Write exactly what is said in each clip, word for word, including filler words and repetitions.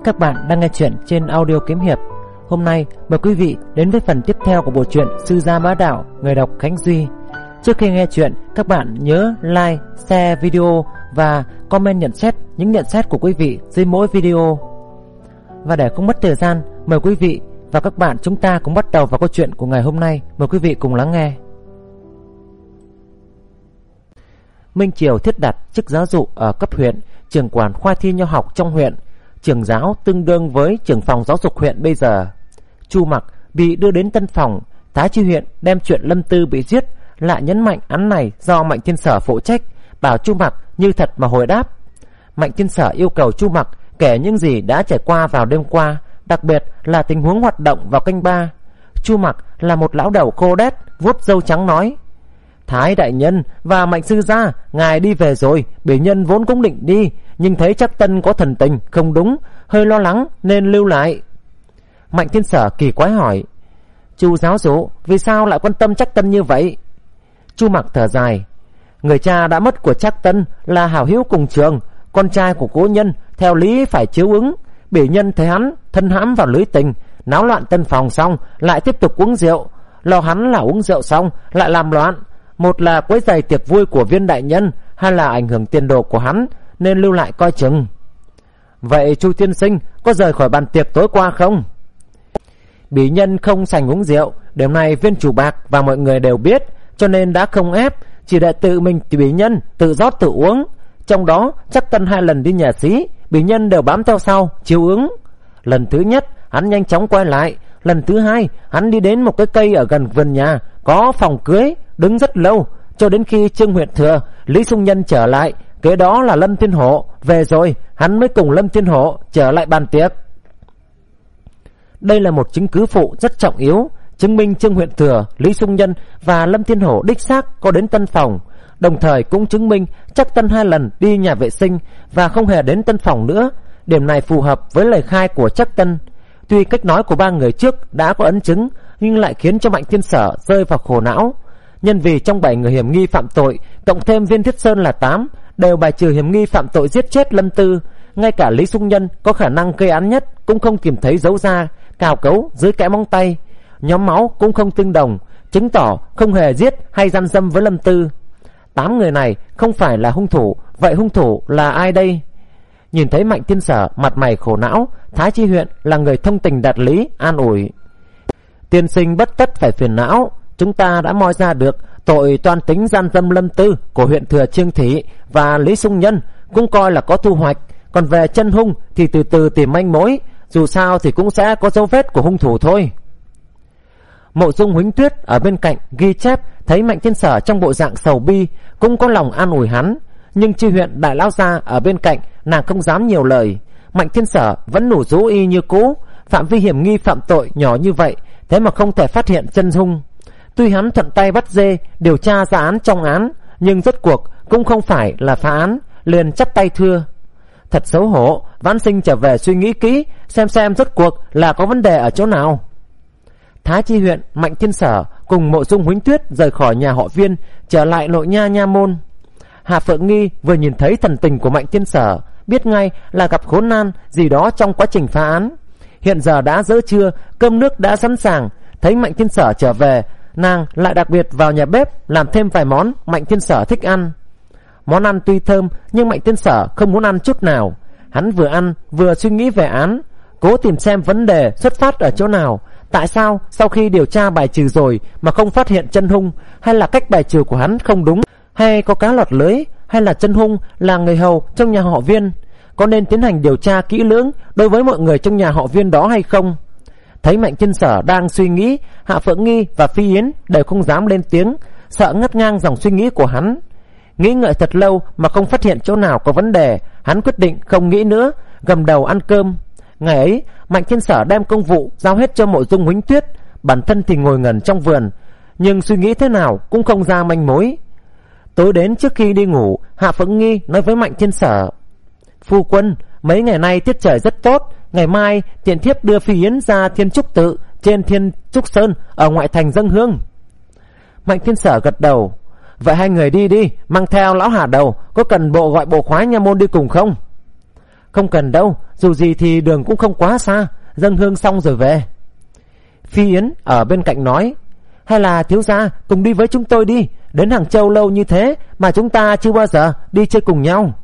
Các bạn đang nghe chuyện trên audio kiếm hiệp. Hôm nay mời quý vị đến với phần tiếp theo của bộ truyện Sư Gia Bá Đạo, người đọc Khánh Duy. Trước khi nghe chuyện, các bạn nhớ like, share video và comment nhận xét những nhận xét của quý vị dưới mỗi video. Và để không mất thời gian, mời quý vị và các bạn chúng ta cùng bắt đầu vào câu chuyện của ngày hôm nay. Mời quý vị cùng lắng nghe. Minh Triều thiết đặt chức giáo dụ ở cấp huyện, trưởng quản khoa thi nho học trong huyện. Trưởng giáo tương đương với trưởng phòng giáo dục huyện bây giờ. Chu Mặc bị đưa đến Tân Phòng. Thái Chi huyện đem chuyện Lâm Tư bị giết lại nhấn mạnh án này do Mạnh Thiên Sở phụ trách, bảo Chu Mặc như thật mà hồi đáp. Mạnh Thiên Sở yêu cầu Chu Mặc kể những gì đã trải qua vào đêm qua, đặc biệt là tình huống hoạt động vào canh ba. Chu Mặc là một lão đầu khô đét, vuốt râu trắng nói: Thái đại nhân và Mạnh sư gia, ngài đi về rồi. Bỉ nhân vốn cũng định đi, nhưng thấy Trác Tân có thần tình không đúng, hơi lo lắng nên lưu lại. Mạnh Thiên Sở kỳ quái hỏi: Chu giáo dụ, vì sao lại quan tâm Trác Tân như vậy? Chu Mặc thở dài: Người cha đã mất của Trác Tân là hảo hữu cùng trường, con trai của cố nhân, theo lý phải chiếu ứng. Bỉ nhân thấy hắn thân hãm vào lưới tình, náo loạn Tân Phòng xong lại tiếp tục uống rượu, lo hắn là uống rượu xong lại làm loạn, một là quấy rầy tiệc vui của Viên đại nhân, hai là ảnh hưởng tiền đồ của hắn, nên lưu lại coi chừng. Vậy Chu tiên sinh có rời khỏi bàn tiệc tối qua không? Bỉ nhân không sành uống rượu, điều này Viên chủ bạc và mọi người đều biết, cho nên đã không ép, chỉ để tự mình bỉ nhân tự rót tự uống. Trong đó Trác Tân hai lần đi nhà xí, bỉ nhân đều bám theo sau chiếu ứng. Lần thứ nhất hắn nhanh chóng quay lại, lần thứ hai hắn đi đến một cái cây ở gần vườn nhà có phòng cưới, đứng rất lâu, cho đến khi Trương Huyện Thừa, Lý Sung Nhân trở lại, kế đó là Lâm Thiên Hổ về rồi, hắn mới cùng Lâm Thiên Hổ trở lại bàn tiệc. Đây là một chứng cứ phụ rất trọng yếu, chứng minh Trương Huyện Thừa, Lý Sung Nhân và Lâm Thiên Hổ đích xác có đến Tân Phòng, đồng thời cũng chứng minh Trác Tân hai lần đi nhà vệ sinh và không hề đến Tân Phòng nữa. Điểm này phù hợp với lời khai của Trác Tân. Tuy cách nói của ba người trước đã có ấn chứng, nhưng lại khiến cho Mạnh Thiên Sở rơi vào khổ não. Nhân vì trong bảy người hiểm nghi phạm tội, cộng thêm Viên Thiết Sơn là tám, đều bài trừ hiểm nghi phạm tội giết chết Lâm Tư. Ngay cả Lý Sung Nhân có khả năng gây án nhất cũng không tìm thấy dấu da, cào cấu dưới kẽ móng tay. Nhóm máu cũng không tương đồng, chứng tỏ không hề giết hay gian dâm với Lâm Tư. Tám người này không phải là hung thủ, vậy hung thủ là ai đây? Nhìn thấy Mạnh Thiên Sở mặt mày khổ não, Thái Chi huyện là người thông tình đạt lý, an ủi: Tiên sinh bất tất phải phiền não, chúng ta đã moi ra được tội toan tính gian dâm Lâm Tư của huyện Thừa Trương Thị và Lý Sung Nhân, cũng coi là có thu hoạch. Còn về chân hung thì từ từ tìm manh mối, dù sao thì cũng sẽ có dấu vết của hung thủ thôi. Mộ Dung Huỳnh Tuyết ở bên cạnh ghi chép thấy Mạnh Thiên Sở trong bộ dạng sầu bi, cũng có lòng an ủi hắn. Nhưng Chi huyện đại lão gia ở bên cạnh, nàng không dám nhiều lời. Mạnh Thiên Sở vẫn nủ rũ y như cũ, phạm vi hiểm nghi phạm tội nhỏ như vậy, thế mà không thể phát hiện chân hung. Tuy hắn thuận tay bắt dê điều tra ra án trong án, nhưng rốt cuộc cũng không phải là phá án, liền chắp tay thưa: Thật xấu hổ, Vãn Sinh trở về suy nghĩ kỹ, xem xem rốt cuộc là có vấn đề ở chỗ nào. Thái Chi huyện, Mạnh Thiên Sở cùng Mộ Dung Huỳnh Tuyết rời khỏi nhà họ Viên, trở lại nội nha nha môn. Hà Phượng Nghi vừa nhìn thấy thần tình của Mạnh Thiên Sở, biết ngay là gặp khốn nan gì đó trong quá trình phá án. Hiện giờ đã giữa trưa, cơm nước đã sẵn sàng, thấy Mạnh Thiên Sở trở về, nàng lại đặc biệt vào nhà bếp làm thêm vài món Mạnh Thiên Sở thích ăn. Món ăn tuy thơm nhưng Mạnh Thiên Sở không muốn ăn chút nào. Hắn vừa ăn vừa suy nghĩ về án, cố tìm xem vấn đề xuất phát ở chỗ nào. Tại sao sau khi điều tra bài trừ rồi mà không phát hiện chân hung, hay là cách bài trừ của hắn không đúng, hay có cá lọt lưới, hay là chân hung là người hầu trong nhà họ Viên? Có nên tiến hành điều tra kỹ lưỡng đối với mọi người trong nhà họ Viên đó hay không? Thấy Mạnh Thiên Sở đang suy nghĩ, Hạ Phượng Nghi và Phi Yến đều không dám lên tiếng, sợ ngắt ngang dòng suy nghĩ của hắn. Nghĩ ngợi thật lâu mà không phát hiện chỗ nào có vấn đề, hắn quyết định không nghĩ nữa, gầm đầu ăn cơm. Ngày ấy, Mạnh Thiên Sở đem công vụ giao hết cho Mộ Dung Huỳnh Tuyết, bản thân thì ngồi ngẩn trong vườn, nhưng suy nghĩ thế nào cũng không ra manh mối. Tối đến trước khi đi ngủ, Hạ Phượng Nghi nói với Mạnh Thiên Sở: Phu quân, mấy ngày nay tiết trời rất tốt, ngày mai tiện thiếp đưa Phi Yến ra Thiên Trúc Tự trên Thiên Trúc Sơn ở ngoại thành dâng hương. Mạnh Thiên Sở gật đầu: Vậy hai người đi đi, mang theo lão Hà Đầu, có cần bộ gọi bộ khoái nha môn đi cùng không? Không cần đâu, dù gì thì đường cũng không quá xa, dâng hương xong rồi về. Phi Yến ở bên cạnh nói, hay là thiếu gia cùng đi với chúng tôi đi, đến Hàng Châu lâu như thế mà chúng ta chưa bao giờ đi chơi cùng nhau.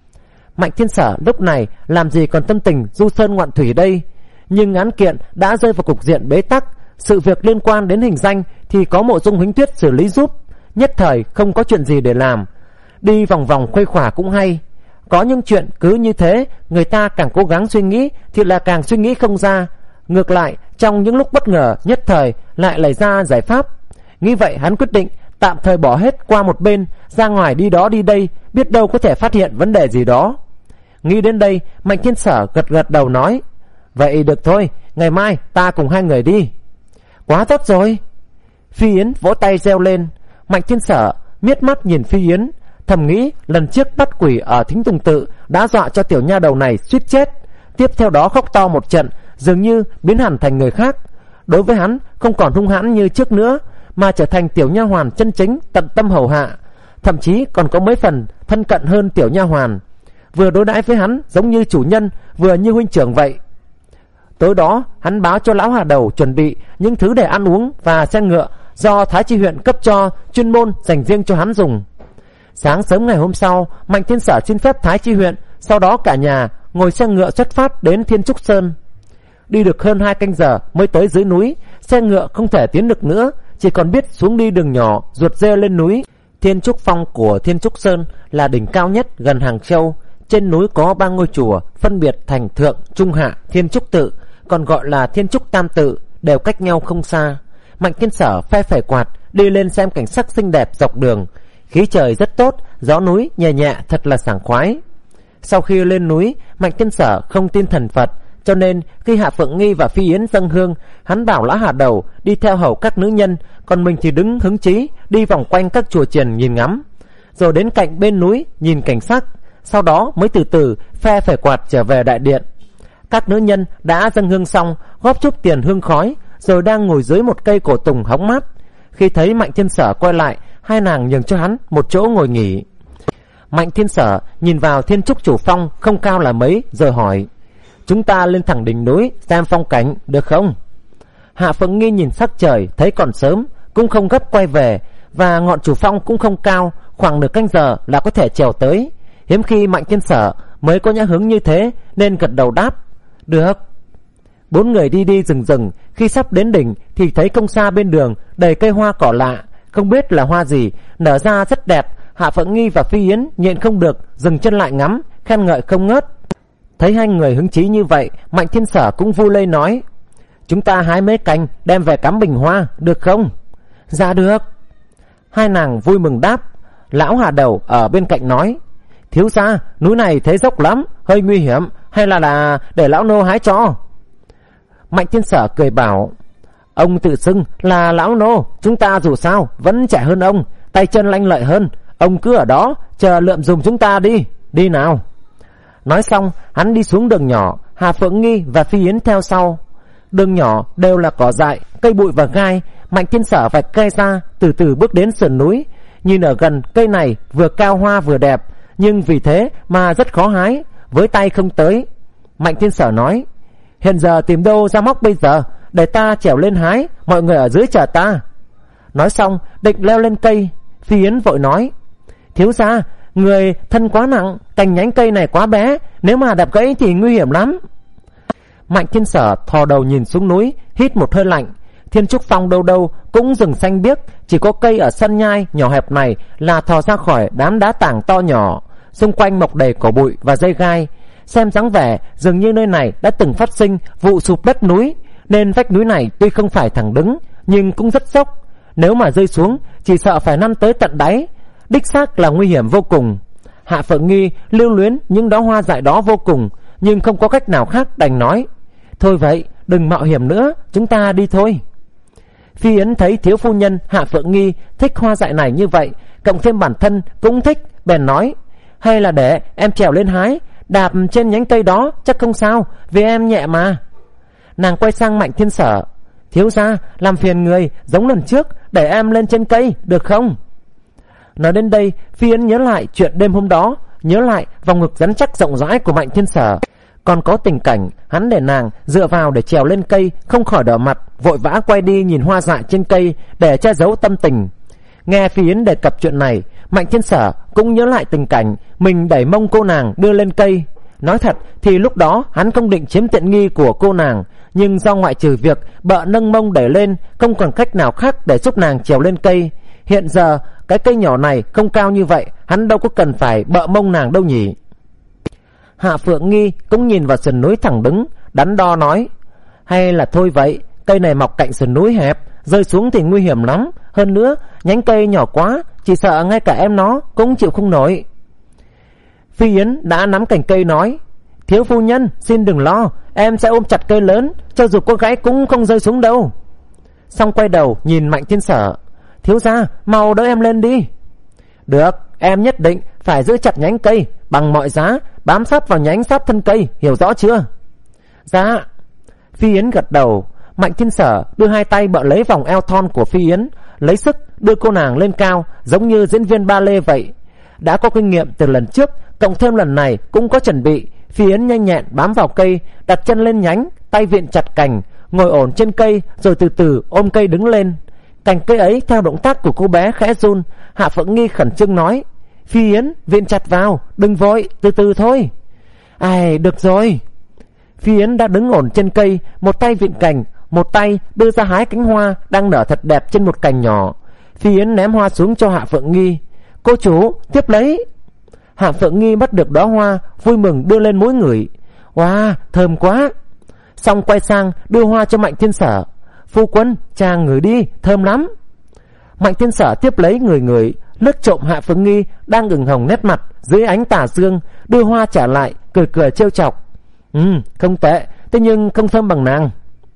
Mạnh Thiên Sở lúc này làm gì còn tâm tình du sơn ngoạn thủy đây, nhưng án kiện đã rơi vào cục diện bế tắc, sự việc liên quan đến hình danh thì có Mộ Dung Huỳnh Tuyết xử lý giúp, nhất thời không có chuyện gì để làm. Đi vòng vòng khuây khỏa cũng hay, có những chuyện cứ như thế người ta càng cố gắng suy nghĩ thì là càng suy nghĩ không ra, ngược lại trong những lúc bất ngờ nhất thời lại lấy ra giải pháp. Nghĩ vậy hắn quyết định tạm thời bỏ hết qua một bên, ra ngoài đi đó đi đây, biết đâu có thể phát hiện vấn đề gì đó. Nghĩ đến đây, Mạnh Thiên Sở gật gật đầu nói, vậy được thôi, ngày mai ta cùng hai người đi. Quá tốt rồi. Phi Yến vỗ tay reo lên. Mạnh Thiên Sở miết mắt nhìn Phi Yến, thầm nghĩ lần trước bắt quỷ ở Thính Tùng Tự đã dọa cho tiểu nha đầu này suýt chết, tiếp theo đó khóc to một trận, dường như biến hẳn thành người khác. Đối với hắn không còn hung hãn như trước nữa, mà trở thành tiểu nha hoàn chân chính tận tâm hầu hạ, thậm chí còn có mấy phần thân cận hơn tiểu nha hoàn, vừa đối đãi với hắn giống như chủ nhân, vừa như huynh trưởng vậy. Tối đó hắn báo cho lão Hà Đầu chuẩn bị những thứ để ăn uống và xe ngựa do Thái Chi huyện cấp cho, chuyên môn dành riêng cho hắn dùng. Sáng sớm ngày hôm sau, Mạnh Thiên Sở xin phép Thái Chi huyện, sau đó cả nhà ngồi xe ngựa xuất phát đến Thiên Trúc Sơn. Đi được hơn hai canh giờ mới tới dưới núi, xe ngựa không thể tiến được nữa, chỉ còn biết xuống đi đường nhỏ ruột rê lên núi. Thiên Trúc Phong của Thiên Trúc Sơn là đỉnh cao nhất gần Hàng Châu. Trên núi có ba ngôi chùa phân biệt thành Thượng, Trung, Hạ Thiên Trúc Tự, còn gọi là Thiên Trúc Tam Tự, đều cách nhau không xa. Mạnh Thiên Sở phe phẩy quạt đi lên xem cảnh sắc xinh đẹp dọc đường. Khí trời rất tốt, gió núi nhẹ nhẹ thật là sảng khoái. Sau khi lên núi, Mạnh Thiên Sở không tin thần Phật, cho nên khi Hạ Phượng Nghi và Phi Yến dâng hương, hắn bảo Lã Hà Đầu đi theo hầu các nữ nhân, còn mình thì đứng hứng chí đi vòng quanh các chùa chiền nhìn ngắm, rồi đến cạnh bên núi nhìn cảnh sắc, sau đó mới từ từ phe phẩy quạt trở về đại điện. Các nữ nhân đã dâng hương xong, góp chút tiền hương khói, rồi đang ngồi dưới một cây cổ tùng hóng mát. Khi thấy Mạnh Thiên Sở quay lại, hai nàng nhường cho hắn một chỗ ngồi nghỉ. Mạnh Thiên Sở nhìn vào Thiên Trúc Chủ Phong không cao là mấy, rồi hỏi, chúng ta lên thẳng đỉnh núi xem phong cảnh được không? Hạ Phượng Nghi nhìn sắc trời thấy còn sớm, cũng không gấp quay về, và ngọn chủ phong cũng không cao, khoảng nửa canh giờ là có thể trèo tới. Hiếm khi Mạnh Thiên Sở mới có nhã hứng như thế, nên gật đầu đáp, được. Bốn người đi đi rừng rừng, khi sắp đến đỉnh thì thấy không xa bên đường đầy cây hoa cỏ lạ, không biết là hoa gì, nở ra rất đẹp. Hạ Phượng Nghi và Phi Yến nhịn không được dừng chân lại ngắm, khen ngợi không ngớt. Thấy hai người hứng chí như vậy, Mạnh Thiên Sở cũng vui lây nói, chúng ta hái mấy cành đem về cắm bình hoa được không? Dạ được. Hai nàng vui mừng đáp. Lão Hà Đầu ở bên cạnh nói, thiếu gia, núi này thấy dốc lắm, hơi nguy hiểm, hay là là để lão nô hái cho? Mạnh Thiên Sở cười bảo, ông tự xưng là lão nô, chúng ta dù sao vẫn trẻ hơn ông, tay chân lanh lợi hơn, ông cứ ở đó chờ lượm dùng chúng ta đi, đi nào. Nói xong hắn đi xuống đường nhỏ, Hà Phượng Nghi và Phi Yến theo sau. Đường nhỏ đều là cỏ dại, cây bụi và gai. Mạnh Thiên Sở vạch cây ra, từ từ bước đến sườn núi. Nhìn ở gần, cây này vừa cao hoa vừa đẹp, nhưng vì thế mà rất khó hái, với tay không tới. Mạnh Thiên Sở nói, hiện giờ tìm đâu ra móc bây giờ, để ta trèo lên hái, mọi người ở dưới chờ ta. Nói xong định leo lên cây, Phi Yến vội nói, thiếu gia, người thân quá nặng, cành nhánh cây này quá bé, nếu mà đạp gãy thì nguy hiểm lắm. Mạnh Thiên Sở thò đầu nhìn xuống núi, hít một hơi lạnh. Thiên Trúc Phong đâu đâu cũng rừng xanh biếc, chỉ có cây ở sân nhai nhỏ hẹp này là thò ra khỏi đám đá tảng to nhỏ, xung quanh mọc đầy cỏ bụi và dây gai. Xem dáng vẻ dường như nơi này đã từng phát sinh vụ sụp đất núi, nên vách núi này tuy không phải thẳng đứng nhưng cũng rất dốc, nếu mà rơi xuống chỉ sợ phải năn tới tận đáy, đích xác là nguy hiểm vô cùng. Hạ Phượng Nghi lưu luyến những đóa hoa dại đó vô cùng, nhưng không có cách nào khác đành nói, thôi vậy đừng mạo hiểm nữa, chúng ta đi thôi. Phi Yến thấy thiếu phu nhân Hạ Phượng Nghi thích hoa dại này như vậy, cộng thêm bản thân cũng thích, bèn nói, hay là để em trèo lên hái, đạp trên nhánh cây đó chắc không sao, vì em nhẹ mà. Nàng quay sang Mạnh Thiên Sở, thiếu gia, làm phiền người giống lần trước, để em lên trên cây được không? Nói đến đây, Phi Yến nhớ lại chuyện đêm hôm đó, nhớ lại vòng ngực rắn chắc rộng rãi của Mạnh Thiên Sở, còn có tình cảnh hắn để nàng dựa vào để trèo lên cây, không khỏi đỏ mặt, vội vã quay đi nhìn hoa dại trên cây để che giấu tâm tình. Nghe Phi Yến đề cập chuyện này, Mạnh Thiên Sở cũng nhớ lại tình cảnh mình đẩy mông cô nàng đưa lên cây. Nói thật thì lúc đó hắn không định chiếm tiện nghi của cô nàng, nhưng do ngoại trừ việc bợ nâng mông đẩy lên, không còn cách nào khác để giúp nàng trèo lên cây. Hiện giờ cái cây nhỏ này không cao như vậy, hắn đâu có cần phải bợ mông nàng đâu nhỉ. Hạ Phượng Nghi cũng nhìn vào sườn núi thẳng đứng, đắn đo nói: hay là thôi vậy, cây này mọc cạnh sườn núi hẹp, rơi xuống thì nguy hiểm lắm, hơn nữa nhánh cây nhỏ quá, chỉ sợ ngay cả em nó cũng chịu không nổi. Phi Yến đã nắm cành cây nói: thiếu phu nhân xin đừng lo, em sẽ ôm chặt cây lớn, cho dù có gãy cũng không rơi xuống đâu. Xong quay đầu nhìn Mạnh Thiên Sở: thiếu gia mau đỡ em lên đi. Được, em nhất định phải giữ chặt nhánh cây, bằng mọi giá bám sát vào nhánh sát thân cây, hiểu rõ chưa? Dạ. Phi Yến gật đầu. Mạnh Thiên Sở đưa hai tay bợ lấy vòng eo thon của Phi Yến, lấy sức đưa cô nàng lên cao, giống như diễn viên ba lê vậy. Đã có kinh nghiệm từ lần trước, cộng thêm lần này cũng có chuẩn bị, Phi Yến nhanh nhẹn bám vào cây, đặt chân lên nhánh, tay viện chặt cành, ngồi ổn trên cây, rồi từ từ ôm cây đứng lên. Cành cây ấy theo động tác của cô bé khẽ run. Hạ Phượng Nghi khẩn trương nói: Phi Yến viện chặt vào, đừng vội, từ từ thôi. Ai, được rồi. Phi Yến đã đứng ổn trên cây, một tay viện cành, một tay đưa ra hái cánh hoa đang nở thật đẹp trên một cành nhỏ. Phi Yến ném hoa xuống cho Hạ Phượng Nghi: cô chủ tiếp lấy. Hạ Phượng Nghi bắt được đóa hoa, vui mừng đưa lên mũi ngửi: wow, thơm quá. Xong quay sang đưa hoa cho Mạnh Thiên Sở: phu quân, chàng ngửi đi, thơm lắm. Mạnh Thiên Sở tiếp lấy người người, lướt trộm Hạ Phượng Nghi đang ửng hồng nét mặt dưới ánh tà dương, đưa hoa trả lại, cười cười trêu chọc: ừ, không tệ, thế nhưng không thơm bằng nàng.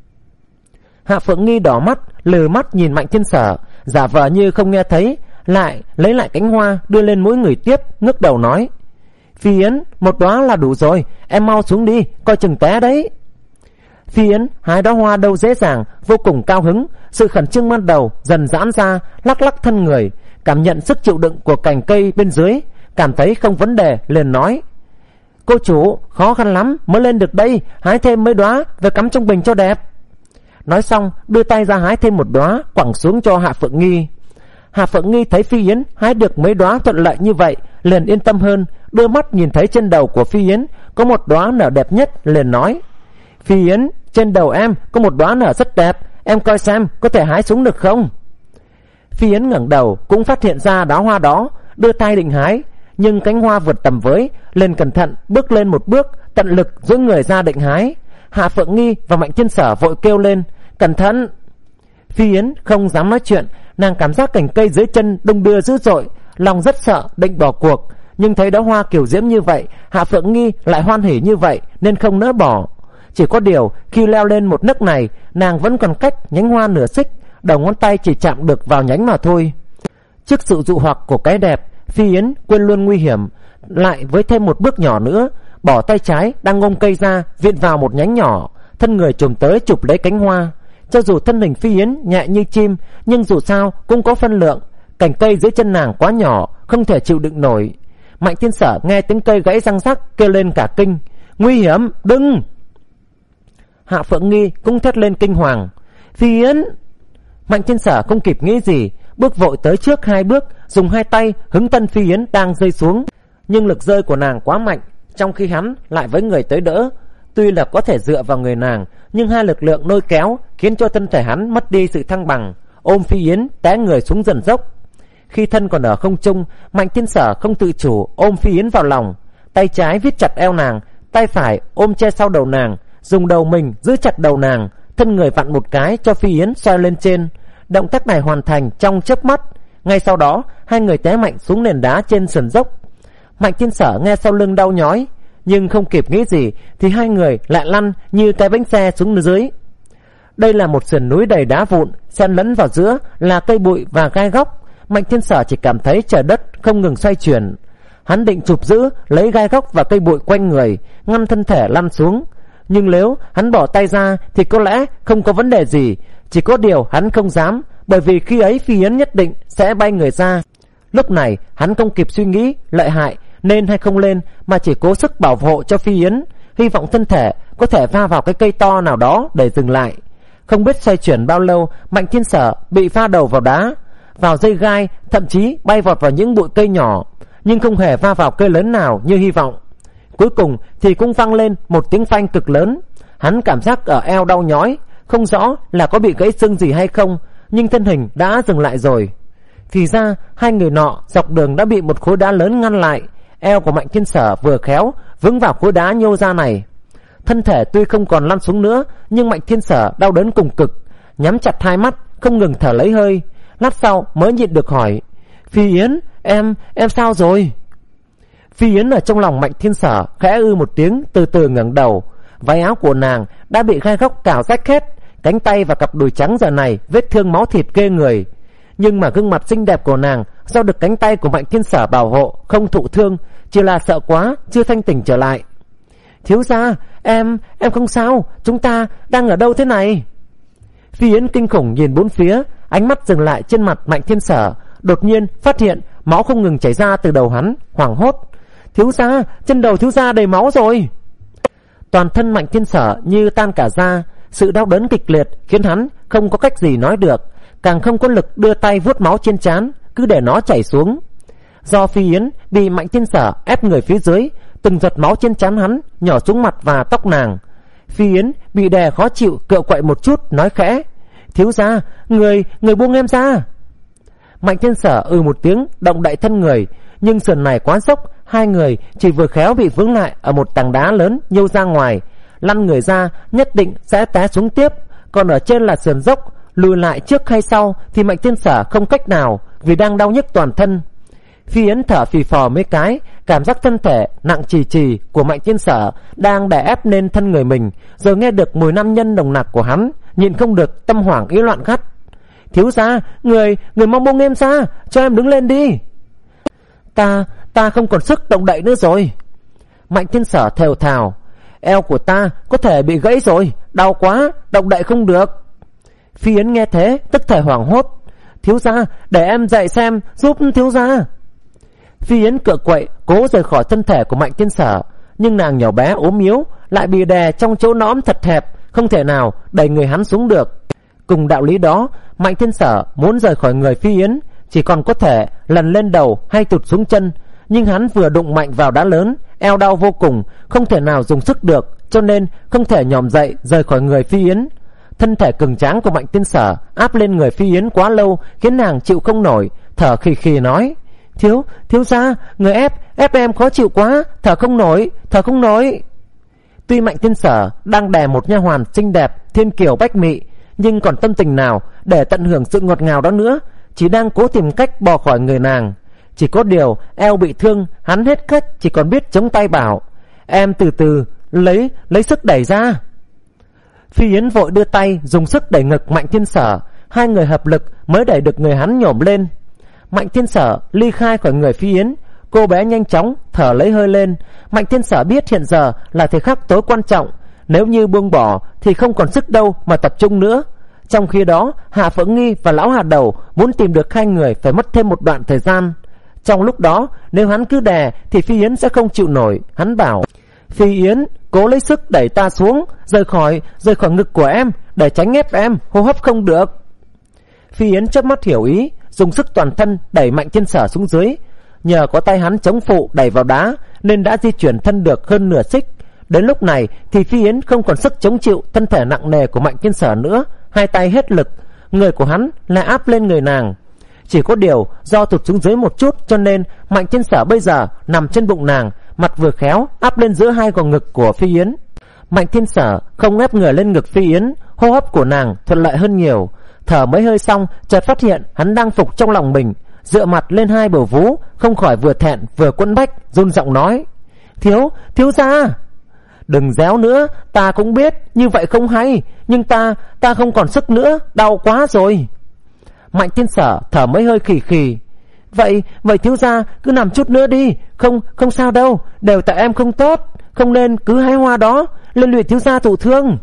Hạ Phượng Nghi đỏ mắt, lừ mắt nhìn Mạnh Thiên Sở, giả vờ như không nghe thấy, lại lấy lại cánh hoa đưa lên mũi người tiếp, ngước đầu nói: Phi Yến, một đóa là đủ rồi, em mau xuống đi, coi chừng té đấy. Phi Yến hái đóa hoa đâu dễ dàng, vô cùng cao hứng, sự khẩn trương ban đầu dần giãn ra, lắc lắc thân người, cảm nhận sức chịu đựng của cành cây bên dưới, cảm thấy không vấn đề, liền nói: cô chủ, khó khăn lắm mới lên được đây, hái thêm mấy đóa về cắm trong bình cho đẹp. Nói xong đưa tay ra hái thêm một đóa, quẳng xuống cho Hạ Phượng Nghi. Hạ Phượng Nghi thấy Phi Yến hái được mấy đóa thuận lợi như vậy, liền yên tâm hơn, đưa mắt nhìn thấy trên đầu của Phi Yến có một đóa nở đẹp nhất, liền nói: Phi Yến, trên đầu em có một đóa nở rất đẹp, em coi xem có thể hái xuống được không. Phi Yến ngẩng đầu cũng phát hiện ra đóa hoa đó, đưa tay định hái, nhưng cánh hoa vượt tầm với, liền cẩn thận bước lên một bước, tận lực duỗi người ra định hái. Hạ Phượng Nghi và Mạnh Thiên Sở vội kêu lên: cẩn thận. Phi Yến không dám nói chuyện, nàng cảm giác cành cây dưới chân đung đưa dữ dội, lòng rất sợ, định bỏ cuộc, nhưng thấy đóa hoa kiều diễm như vậy, Hạ Phượng Nghi lại hoan hỉ như vậy, nên không nỡ bỏ. Chỉ có điều khi leo lên một nấc này, nàng vẫn còn cách nhánh hoa nửa xích, đầu ngón tay chỉ chạm được vào nhánh mà thôi. Trước sự dụ hoặc của cái đẹp, Phi Yến quên luôn nguy hiểm, lại với thêm một bước nhỏ nữa, bỏ tay trái đang ôm cây ra, viện vào một nhánh nhỏ, thân người chồm tới chụp lấy cánh hoa. Cho dù thân hình Phi Yến nhẹ như chim, nhưng dù sao cũng có phân lượng, cành cây dưới chân nàng quá nhỏ, không thể chịu đựng nổi. Mạnh Thiên Sở nghe tiếng cây gãy răng rắc, kêu lên cả kinh: nguy hiểm, đừng. Hạ Phượng Nghi cũng thét lên kinh hoàng: Phi Yến. Mạnh Thiên Sở không kịp nghĩ gì, bước vội tới trước hai bước, dùng hai tay hứng tân Phi Yến đang rơi xuống, nhưng lực rơi của nàng quá mạnh, trong khi hắn lại với người tới đỡ. Tuy là có thể dựa vào người nàng, nhưng hai lực lượng lôi kéo khiến cho thân thể hắn mất đi sự thăng bằng, ôm Phi Yến té người xuống dần dốc. Khi thân còn ở không trung, Mạnh Thiên Sở không tự chủ ôm Phi Yến vào lòng, tay trái viết chặt eo nàng, tay phải ôm che sau đầu nàng, dùng đầu mình giữ chặt đầu nàng, thân người vặn một cái cho Phi Yến xoay lên trên. Động tác này hoàn thành trong chớp mắt, ngay sau đó hai người té mạnh xuống nền đá trên sườn dốc. Mạnh Thiên Sở nghe sau lưng đau nhói, nhưng không kịp nghĩ gì thì hai người lại lăn như cái bánh xe xuống dưới. Đây là một sườn núi đầy đá vụn, xen lẫn vào giữa là cây bụi và gai góc. Mạnh Thiên Sở chỉ cảm thấy trời đất không ngừng xoay chuyển. Hắn định chụp giữ lấy gai góc và cây bụi quanh người, ngăn thân thể lăn xuống, nhưng nếu hắn bỏ tay ra thì có lẽ không có vấn đề gì. Chỉ có điều hắn không dám, bởi vì khi ấy Phi Yến nhất định sẽ bay người ra. Lúc này hắn không kịp suy nghĩ lợi hại, nên hay không lên, mà chỉ cố sức bảo hộ cho Phi Yến, hy vọng thân thể có thể va vào cái cây to nào đó để dừng lại. Không biết xoay chuyển bao lâu, Mạnh Thiên Sở bị va đầu vào đá, vào dây gai, thậm chí bay vọt vào những bụi cây nhỏ, nhưng không hề va vào cây lớn nào như hy vọng. Cuối cùng thì cũng vang lên một tiếng phanh cực lớn. Hắn cảm giác ở eo đau nhói, không rõ là có bị gãy xương gì hay không, nhưng thân hình đã dừng lại rồi. Thì ra hai người nọ dọc đường đã bị một khối đá lớn ngăn lại. Eo của Mạnh Thiên Sở vừa khéo vướng vào khối đá nhô ra này. Thân thể tuy không còn lăn xuống nữa, nhưng Mạnh Thiên Sở đau đớn cùng cực, nhắm chặt hai mắt không ngừng thở lấy hơi. Lát sau mới nhịn được hỏi: Phi Yến, em, em sao rồi? Phi Yến ở trong lòng Mạnh Thiên Sở khẽ ư một tiếng, từ từ ngẩng đầu. Váy áo của nàng đã bị gai góc cào rách hết, cánh tay và cặp đùi trắng giờ này vết thương máu thịt ghê người. Nhưng mà gương mặt xinh đẹp của nàng do được cánh tay của Mạnh Thiên Sở bảo hộ, không thụ thương, chỉ là sợ quá chưa thanh tỉnh trở lại. Thiếu gia, em, em không sao, chúng ta đang ở đâu thế này? Phi Yến kinh khủng nhìn bốn phía, ánh mắt dừng lại trên mặt Mạnh Thiên Sở, đột nhiên phát hiện máu không ngừng chảy ra từ đầu hắn, hoảng hốt. Thiếu gia, trên đầu thiếu gia đầy máu rồi. Toàn thân Mạnh Thiên Sở như tan cả ra, sự đau đớn kịch liệt khiến hắn không có cách gì nói được, càng không có lực đưa tay vuốt máu trên trán, cứ để nó chảy xuống. Do Phi Yến bị Mạnh Thiên Sở ép người phía dưới, từng giọt máu trên trán hắn nhỏ xuống mặt và tóc nàng. Phi Yến bị đè khó chịu, cựa quậy một chút, nói khẽ: Thiếu gia, người, người buông em ra. Mạnh Thiên Sở ừ một tiếng, động đậy thân người, nhưng sườn này quá dốc, hai người chỉ vừa khéo bị vướng lại ở một tảng đá lớn nhô ra ngoài, lăn người ra nhất định sẽ té xuống tiếp. Còn ở trên là sườn dốc, lùi lại trước hay sau thì Mạnh Thiên Sở không cách nào, vì đang đau nhức toàn thân. Phi Yến thở phì phò mấy cái, cảm giác thân thể nặng trì trì của Mạnh Thiên Sở đang đè ép lên thân người mình, rồi nghe được mùi nam nhân nồng nặc của hắn, nhịn không được tâm hoảng ý loạn gắt: Thiếu gia, người, người mau buông em ra, cho em đứng lên đi. Ta, ta không còn sức động đậy nữa rồi. Mạnh Thiên Sở thều thào: Eo của ta có thể bị gãy rồi, đau quá, động đậy không được. Phi Yến nghe thế tức thời hoảng hốt: Thiếu gia, để em dậy xem, giúp thiếu gia. Phi Yến cựa quậy cố rời khỏi thân thể của Mạnh Thiên Sở, nhưng nàng nhỏ bé ốm yếu lại bị đè trong chỗ nõm thật hẹp, không thể nào đẩy người hắn xuống được. Cùng đạo lý đó, Mạnh Thiên Sở muốn rời khỏi người Phi Yến chỉ còn có thể lần lên đầu hay tụt xuống chân, nhưng hắn vừa đụng mạnh vào đá lớn, eo đau vô cùng, không thể nào dùng sức được, cho nên không thể nhòm dậy rời khỏi người Phi Yến. Thân thể cường tráng của Mạnh Thiên Sở áp lên người Phi Yến quá lâu, khiến nàng chịu không nổi, thở khì khì nói: Thiếu, thiếu gia, người ép, ép em khó chịu quá, thở không nổi, thở không nổi. Tuy Mạnh Thiên Sở đang đè một nha hoàn xinh đẹp, thiên kiều bách mị, nhưng còn tâm tình nào để tận hưởng sự ngọt ngào đó nữa, chỉ đang cố tìm cách bò khỏi người nàng. Chỉ có điều eo bị thương, hắn hết cách chỉ còn biết chống tay bảo: Em từ từ, lấy, lấy sức đẩy ra. Phi Yến vội đưa tay dùng sức đẩy ngực Mạnh Thiên Sở, hai người hợp lực mới đẩy được người hắn nhổm lên. Mạnh Thiên Sở ly khai khỏi người Phi Yến, cô bé nhanh chóng thở lấy hơi lên. Mạnh Thiên Sở biết hiện giờ là thời khắc tối quan trọng, nếu như buông bỏ thì không còn sức đâu mà tập trung nữa. Trong khi đó, Hạ Phượng Nghi và Lão Hà Đầu muốn tìm được hai người phải mất thêm một đoạn thời gian. Trong lúc đó, nếu hắn cứ đè thì Phi Yến sẽ không chịu nổi. Hắn bảo: Phi Yến, cố lấy sức đẩy ta xuống, rời khỏi, rời khỏi ngực của em, để tránh ép em hô hấp không được. Phi Yến chớp mắt hiểu ý, dùng sức toàn thân đẩy Mạnh Thiên Sở xuống dưới. Nhờ có tay hắn chống phụ đẩy vào đá nên đã di chuyển thân được hơn nửa xích. Đến lúc này thì Phi Yến không còn sức chống chịu thân thể nặng nề của Mạnh Thiên Sở nữa, hai tay hết lực, người của hắn lại áp lên người nàng. Chỉ có điều do tụt xuống dưới một chút, cho nên Mạnh Thiên Sở bây giờ nằm trên bụng nàng, mặt vừa khéo áp lên giữa hai gò ngực của Phi Yến. Mạnh Thiên Sở không ép người lên ngực Phi Yến, hô hấp của nàng thuận lợi hơn nhiều. Thở mấy hơi xong, chợt phát hiện hắn đang phục trong lòng mình, dựa mặt lên hai bờ vú, không khỏi vừa thẹn vừa quẫn bách, run giọng nói: Thiếu, thiếu gia. Đừng réo nữa, ta cũng biết như vậy không hay, nhưng ta, ta không còn sức nữa, đau quá rồi. Mạnh Thiên Sở thở mấy hơi khì khì: Vậy, vậy thiếu gia cứ nằm chút nữa đi, không, không sao đâu, đều tại em không tốt, không nên cứ hái hoa đó, liên lụy thiếu gia thụ thương.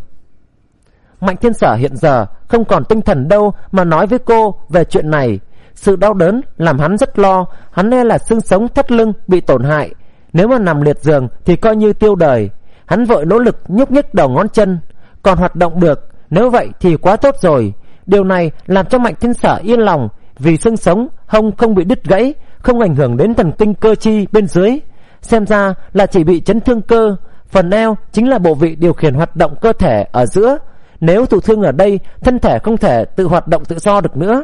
Mạnh Thiên Sở hiện giờ không còn tinh thần đâu mà nói với cô về chuyện này. Sự đau đớn làm hắn rất lo, hắn e là xương sống thắt lưng bị tổn hại. Nếu mà nằm liệt giường thì coi như tiêu đời. Hắn vội nỗ lực nhúc nhích đầu ngón chân, còn hoạt động được. Nếu vậy thì quá tốt rồi. Điều này làm cho Mạnh Thiên Sở yên lòng, vì xương sống hông không bị đứt gãy, không ảnh hưởng đến thần kinh cơ chi bên dưới. Xem ra là chỉ bị chấn thương cơ. Phần eo chính là bộ vị điều khiển hoạt động cơ thể ở giữa. Nếu thụ thương ở đây, thân thể không thể tự hoạt động tự do được nữa.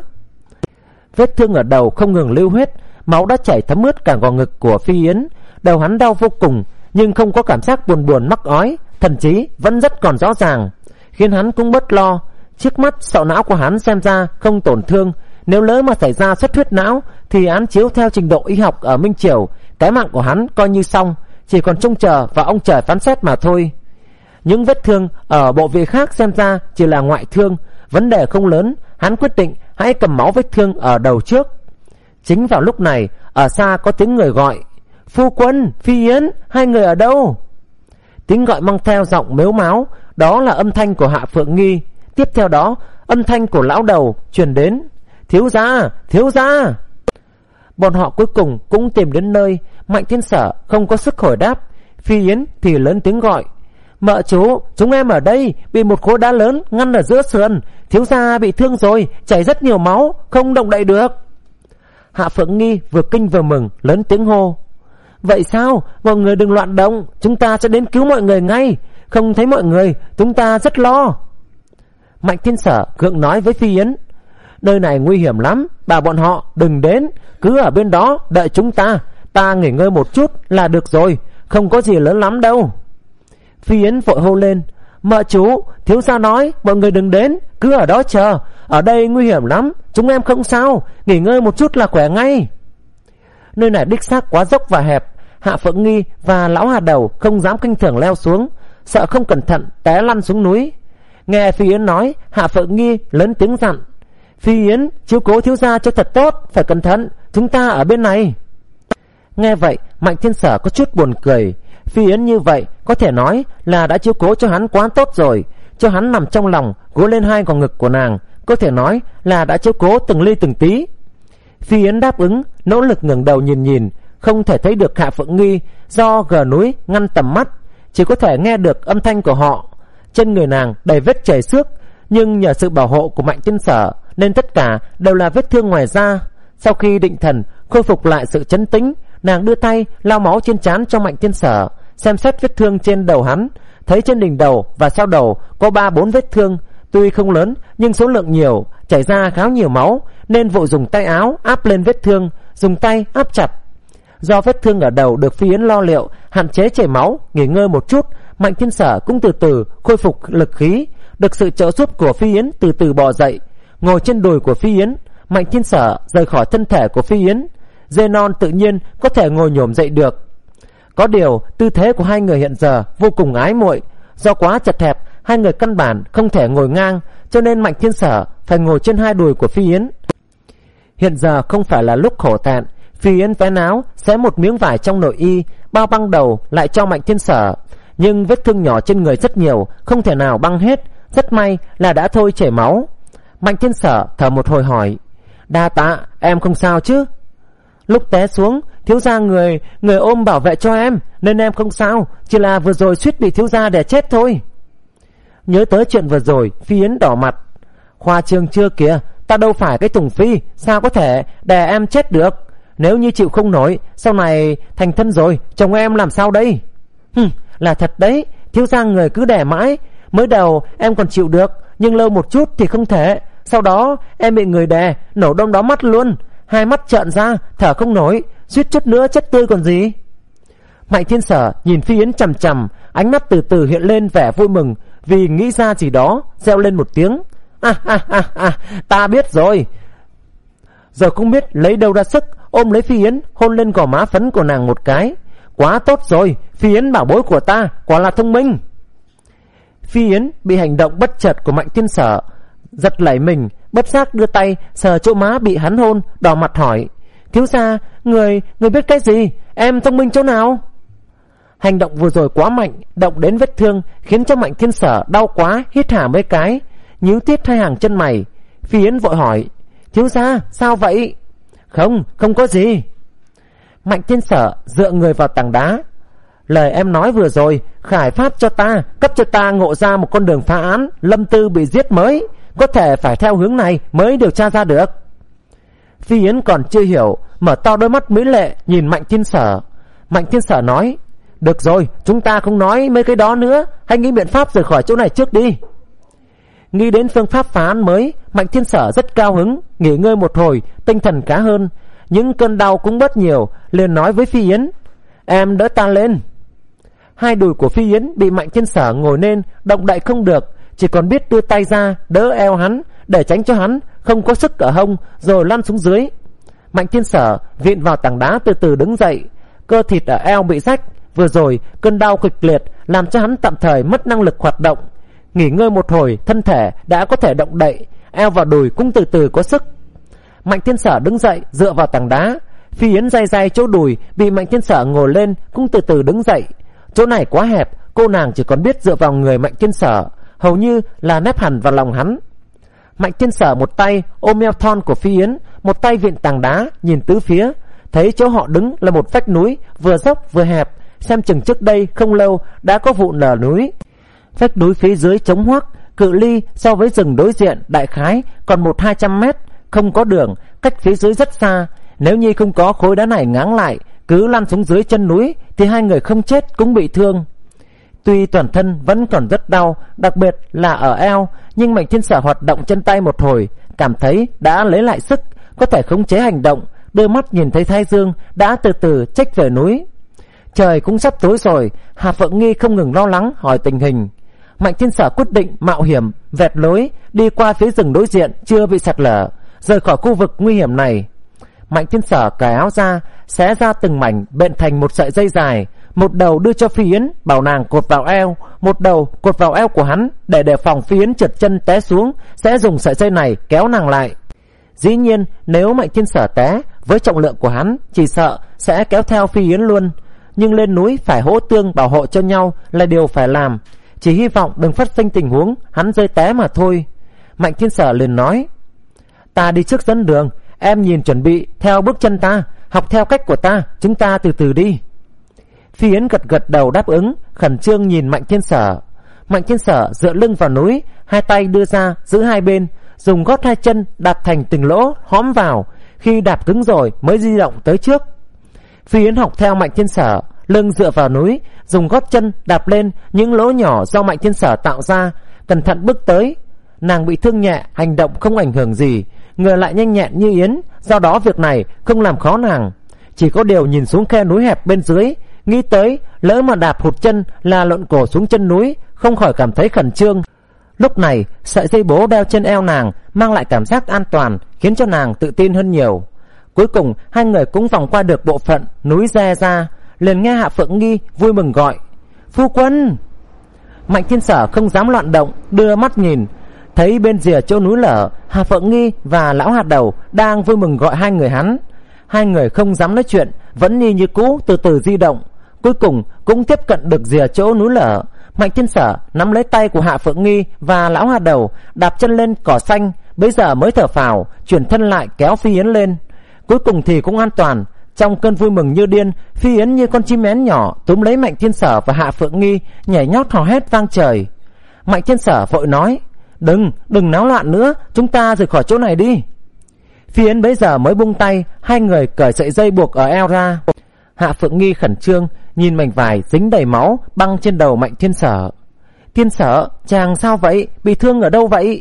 Vết thương ở đầu không ngừng lưu huyết, máu đã chảy thấm ướt cả gò ngực của Phi Yến. Đầu hắn đau vô cùng, nhưng không có cảm giác buồn buồn mắc ói, thần trí vẫn rất còn rõ ràng, khiến hắn cũng bớt lo. Trước mắt sọ não của hắn xem ra không tổn thương. Nếu lỡ mà xảy ra xuất huyết não thì án chiếu theo trình độ y học ở Minh Triều, cái mạng của hắn coi như xong, chỉ còn trông chờ vào ông trời phán xét mà thôi. Những vết thương ở bộ vị khác xem ra chỉ là ngoại thương, vấn đề không lớn. Hắn quyết định hãy cầm máu vết thương ở đầu trước. Chính vào lúc này, ở xa có tiếng người gọi: Phu quân, Phi Yến, hai người ở đâu? Tiếng gọi mang theo giọng mếu máo, đó là âm thanh của Hạ Phượng Nghi. Tiếp theo đó, âm thanh của lão đầu truyền đến: Thiếu gia, thiếu gia. Bọn họ cuối cùng cũng tìm đến nơi. Mạnh Thiên Sở không có sức hồi đáp. Phi Yến thì lớn tiếng gọi: Mợ chú, chúng em ở đây, bị một khối đá lớn ngăn ở giữa sườn. Thiếu gia bị thương rồi, chảy rất nhiều máu, không động đậy được. Hạ Phượng Nghi vừa kinh vừa mừng, lớn tiếng hô: Vậy sao? Mọi người đừng loạn động, chúng ta sẽ đến cứu mọi người ngay. Không thấy mọi người, chúng ta rất lo. Mạnh Thiên Sở gượng nói với Phi Yến: Nơi này nguy hiểm lắm, bảo bọn họ đừng đến, cứ ở bên đó đợi chúng ta. Ta nghỉ ngơi một chút là được rồi, không có gì lớn lắm đâu. Phi Yến vội hô lên: Mợ chú, thiếu gia nói mọi người đừng đến, cứ ở đó chờ. Ở đây nguy hiểm lắm, chúng em không sao, nghỉ ngơi một chút là khỏe ngay. Nơi này đích xác quá dốc và hẹp. Hạ Phượng Nghi và lão Hà Đầu không dám kinh thường leo xuống, sợ không cẩn thận té lăn xuống núi. Nghe Phi Yến nói, Hạ Phượng Nghi lớn tiếng dặn: Phi Yến, chiếu cố thiếu gia cho thật tốt, phải cẩn thận, chúng ta ở bên này. Nghe vậy, Mạnh Thiên Sở có chút buồn cười. Phi Yến như vậy có thể nói là đã chiếu cố cho hắn quá tốt rồi, cho hắn nằm trong lòng, gối lên hai gò ngực của nàng, có thể nói là đã chiếu cố từng ly từng tí. Phi Yến đáp ứng, nỗ lực ngẩng đầu nhìn nhìn, không thể thấy được Hạ Phượng Nghi, do gờ núi ngăn tầm mắt, chỉ có thể nghe được âm thanh của họ. Trên người nàng đầy vết chảy xước, nhưng nhờ sự bảo hộ của Mạnh Thiên Sở nên tất cả đều là vết thương ngoài da. Sau khi định thần, khôi phục lại sự trấn tĩnh, nàng đưa tay lau máu trên trán cho Mạnh Thiên Sở, xem xét vết thương trên đầu hắn, thấy trên đỉnh đầu và sau đầu có ba bốn vết thương, tuy không lớn nhưng số lượng nhiều, chảy ra khá nhiều máu, nên vội dùng tay áo áp lên vết thương, dùng tay áp chặt. Do vết thương ở đầu được Phi Yến lo liệu, hạn chế chảy máu, nghỉ ngơi một chút, Mạnh Thiên Sở cũng từ từ khôi phục lực khí. Được sự trợ giúp của Phi Yến, từ từ bò dậy, ngồi trên đùi của Phi Yến. Mạnh Thiên Sở rời khỏi thân thể của Phi Yến, dê non tự nhiên có thể ngồi nhổm dậy được. Có điều tư thế của hai người hiện giờ vô cùng ái muội, do quá chật hẹp, hai người căn bản không thể ngồi ngang, cho nên Mạnh Thiên Sở phải ngồi trên hai đùi của Phi Yến. Hiện giờ không phải là lúc khổ thẹn. Phi Yến vén áo, xé một miếng vải trong nội y, bao băng đầu lại cho Mạnh Thiên Sở. Nhưng vết thương nhỏ trên người rất nhiều, không thể nào băng hết. Rất may là đã thôi chảy máu. Mạnh Thiên Sở thở một hồi hỏi: Đa tạ, em không sao chứ? Lúc té xuống, thiếu gia người người ôm bảo vệ cho em, nên em không sao, chỉ là vừa rồi suýt bị thiếu gia đè chết thôi. Nhớ tới chuyện vừa rồi, Phi Yến đỏ mặt. Khoa trương chưa kìa, ta đâu phải cái Tùng Phi, sao có thể đè em chết được? Nếu như chịu không nổi, sau này thành thân rồi, chồng em làm sao đây? Hừm, là thật đấy, thiếu gia người cứ đè mãi. Mới đầu em còn chịu được, nhưng lâu một chút thì không thể. Sau đó em bị người đè, nổ đông đó mắt luôn, hai mắt trợn ra, thở không nổi, suýt chút nữa chết tươi còn gì. Mạnh Thiên Sở nhìn Phi Yến chằm chằm, ánh mắt từ từ hiện lên vẻ vui mừng, vì nghĩ ra gì đó, reo lên một tiếng: À à à à, ta biết rồi. Giờ không biết lấy đâu ra sức, ôm lấy Phi Yến, hôn lên gò má phấn của nàng một cái. Quá tốt rồi, Phi Yến bảo bối của ta, quả là thông minh. Phi Yến bị hành động bất chợt của Mạnh Thiên Sở giật lấy mình, bất giác đưa tay sờ chỗ má bị hắn hôn, đỏ mặt hỏi: Thiếu gia, người người biết cái gì? Em thông minh chỗ nào? Hành động vừa rồi quá mạnh, động đến vết thương, khiến cho Mạnh Thiên Sở đau quá, hít hả mấy cái, nhíu tít hai hàng chân mày. Phi Yến vội hỏi: Thiếu gia, sao vậy? Không, không có gì. Mạnh Thiên Sở dựa người vào tảng đá. Lời em nói vừa rồi khải pháp cho ta, cấp cho ta ngộ ra một con đường phá án Lâm Tư bị giết mới, có thể phải theo hướng này mới điều tra ra được. Phi Yến còn chưa hiểu, mở to đôi mắt mỹ lệ nhìn Mạnh Thiên Sở. Mạnh Thiên Sở nói: được rồi, chúng ta không nói mấy cái đó nữa, hãy nghĩ biện pháp rời khỏi chỗ này trước đi. Nghĩ đến phương pháp phá án mới, Mạnh Thiên Sở rất cao hứng. Nghỉ ngơi một hồi, tinh thần khá hơn, những cơn đau cũng bớt nhiều, liền nói với Phi Yến: em đỡ ta lên. Hai đùi của Phi Yến bị Mạnh Thiên Sở ngồi lên, động đậy không được, chỉ còn biết đưa tay ra đỡ eo hắn, để tránh cho hắn không có sức ở hông, rồi lăn xuống dưới. Mạnh Thiên Sở vịn vào tảng đá từ từ đứng dậy. Cơ thịt ở eo bị rách, vừa rồi cơn đau kịch liệt làm cho hắn tạm thời mất năng lực hoạt động. Nghỉ ngơi một hồi, thân thể đã có thể động đậy, eo và đùi cũng từ từ có sức. Mạnh Thiên Sở đứng dậy dựa vào tảng đá. Phi Yến day day chỗ đùi bị Mạnh Thiên Sở ngồi lên, cũng từ từ đứng dậy. Chỗ này quá hẹp, cô nàng chỉ còn biết dựa vào người Mạnh Thiên Sở, hầu như là nép hẳn vào lòng hắn. Mạnh Thiên Sở một tay ôm eo thon của Phi Yến, một tay vịn tảng đá, nhìn tứ phía, thấy chỗ họ đứng là một vách núi vừa dốc vừa hẹp, xem chừng trước đây không lâu đã có vụ lở núi. Vách núi phía dưới trống hoác, cự ly so với rừng đối diện đại khái còn một hai trăm mét, không có đường, cách phía dưới rất xa. Nếu như không có khối đá này ngáng lại, cứ lăn xuống dưới chân núi thì hai người không chết cũng bị thương. Tuy toàn thân vẫn còn rất đau, đặc biệt là ở eo, nhưng Mạnh Thiên Sở hoạt động chân tay một hồi, cảm thấy đã lấy lại sức, có thể khống chế hành động. Đưa mắt nhìn thấy thái dương đã từ từ chếch về núi. Trời cũng sắp tối rồi. Hà Phượng Nghi không ngừng lo lắng hỏi tình hình. Mạnh Thiên Sở quyết định mạo hiểm vẹt lối đi qua phía rừng đối diện chưa bị sạt lở, rời khỏi khu vực nguy hiểm này. Mạnh Thiên Sở cởi áo ra, xé ra từng mảnh bện thành một sợi dây dài, một đầu đưa cho Phi Yến, bảo nàng cột vào eo, một đầu cột vào eo của hắn, để đề phòng Phi Yến trượt chân té xuống, sẽ dùng sợi dây này kéo nàng lại. Dĩ nhiên nếu Mạnh Thiên Sở té, với trọng lượng của hắn chỉ sợ sẽ kéo theo Phi Yến luôn. Nhưng lên núi phải hỗ tương bảo hộ cho nhau là điều phải làm, chỉ hy vọng đừng phát sinh tình huống hắn rơi té mà thôi. Mạnh Thiên Sở liền nói: ta đi trước dẫn đường, em nhìn chuẩn bị theo bước chân ta, học theo cách của ta, chúng ta từ từ đi. Phi Yến gật gật đầu đáp ứng, khẩn trương nhìn Mạnh Thiên Sở. Mạnh Thiên Sở dựa lưng vào núi, hai tay đưa ra giữ hai bên, dùng gót hai chân đạp thành từng lỗ hóm vào, khi đạp cứng rồi mới di động tới trước. Phi Yến học theo Mạnh Thiên Sở, lưng dựa vào núi, dùng gót chân đạp lên những lỗ nhỏ do Mạnh Thiên Sở tạo ra, cẩn thận bước tới. Nàng bị thương nhẹ, hành động không ảnh hưởng gì, người lại nhanh nhẹn như Yến, do đó việc này không làm khó nàng. Chỉ có điều nhìn xuống khe núi hẹp bên dưới, nghĩ tới lỡ mà đạp hụt chân là lộn cổ xuống chân núi, không khỏi cảm thấy khẩn trương. Lúc này sợi dây bố đeo trên eo nàng mang lại cảm giác an toàn, khiến cho nàng tự tin hơn nhiều. Cuối cùng hai người cũng vòng qua được bộ phận núi Re ra, liền nghe Hạ Phượng Nghi vui mừng gọi: phu quân. Mạnh Thiên Sở không dám loạn động, đưa mắt nhìn, thấy bên rìa chỗ núi lở, Hạ Phượng Nghi và lão hạt đầu đang vui mừng gọi hai người hắn. Hai người không dám nói chuyện, vẫn như như cũ từ từ di động. Cuối cùng cũng tiếp cận được rìa chỗ núi lở. Mạnh Thiên Sở nắm lấy tay của Hạ Phượng Nghi và lão hạt đầu, đạp chân lên cỏ xanh, bấy giờ mới thở phào, chuyển thân lại kéo Phi Yến lên. Cuối cùng thì cũng an toàn. Trong cơn vui mừng như điên, Phi Yến như con chim én nhỏ túm lấy Mạnh Thiên Sở và Hạ Phượng Nghi, nhảy nhót hò hét vang trời. Mạnh Thiên Sở vội nói: đừng, đừng náo loạn nữa, chúng ta rời khỏi chỗ này đi. Phi Yến bấy giờ mới buông tay, hai người cởi sợi dây buộc ở eo ra. Hạ Phượng Nghi khẩn trương nhìn mảnh vải dính đầy máu băng trên đầu Mạnh Thiên Sở. Thiên Sở, chàng sao vậy, bị thương ở đâu vậy?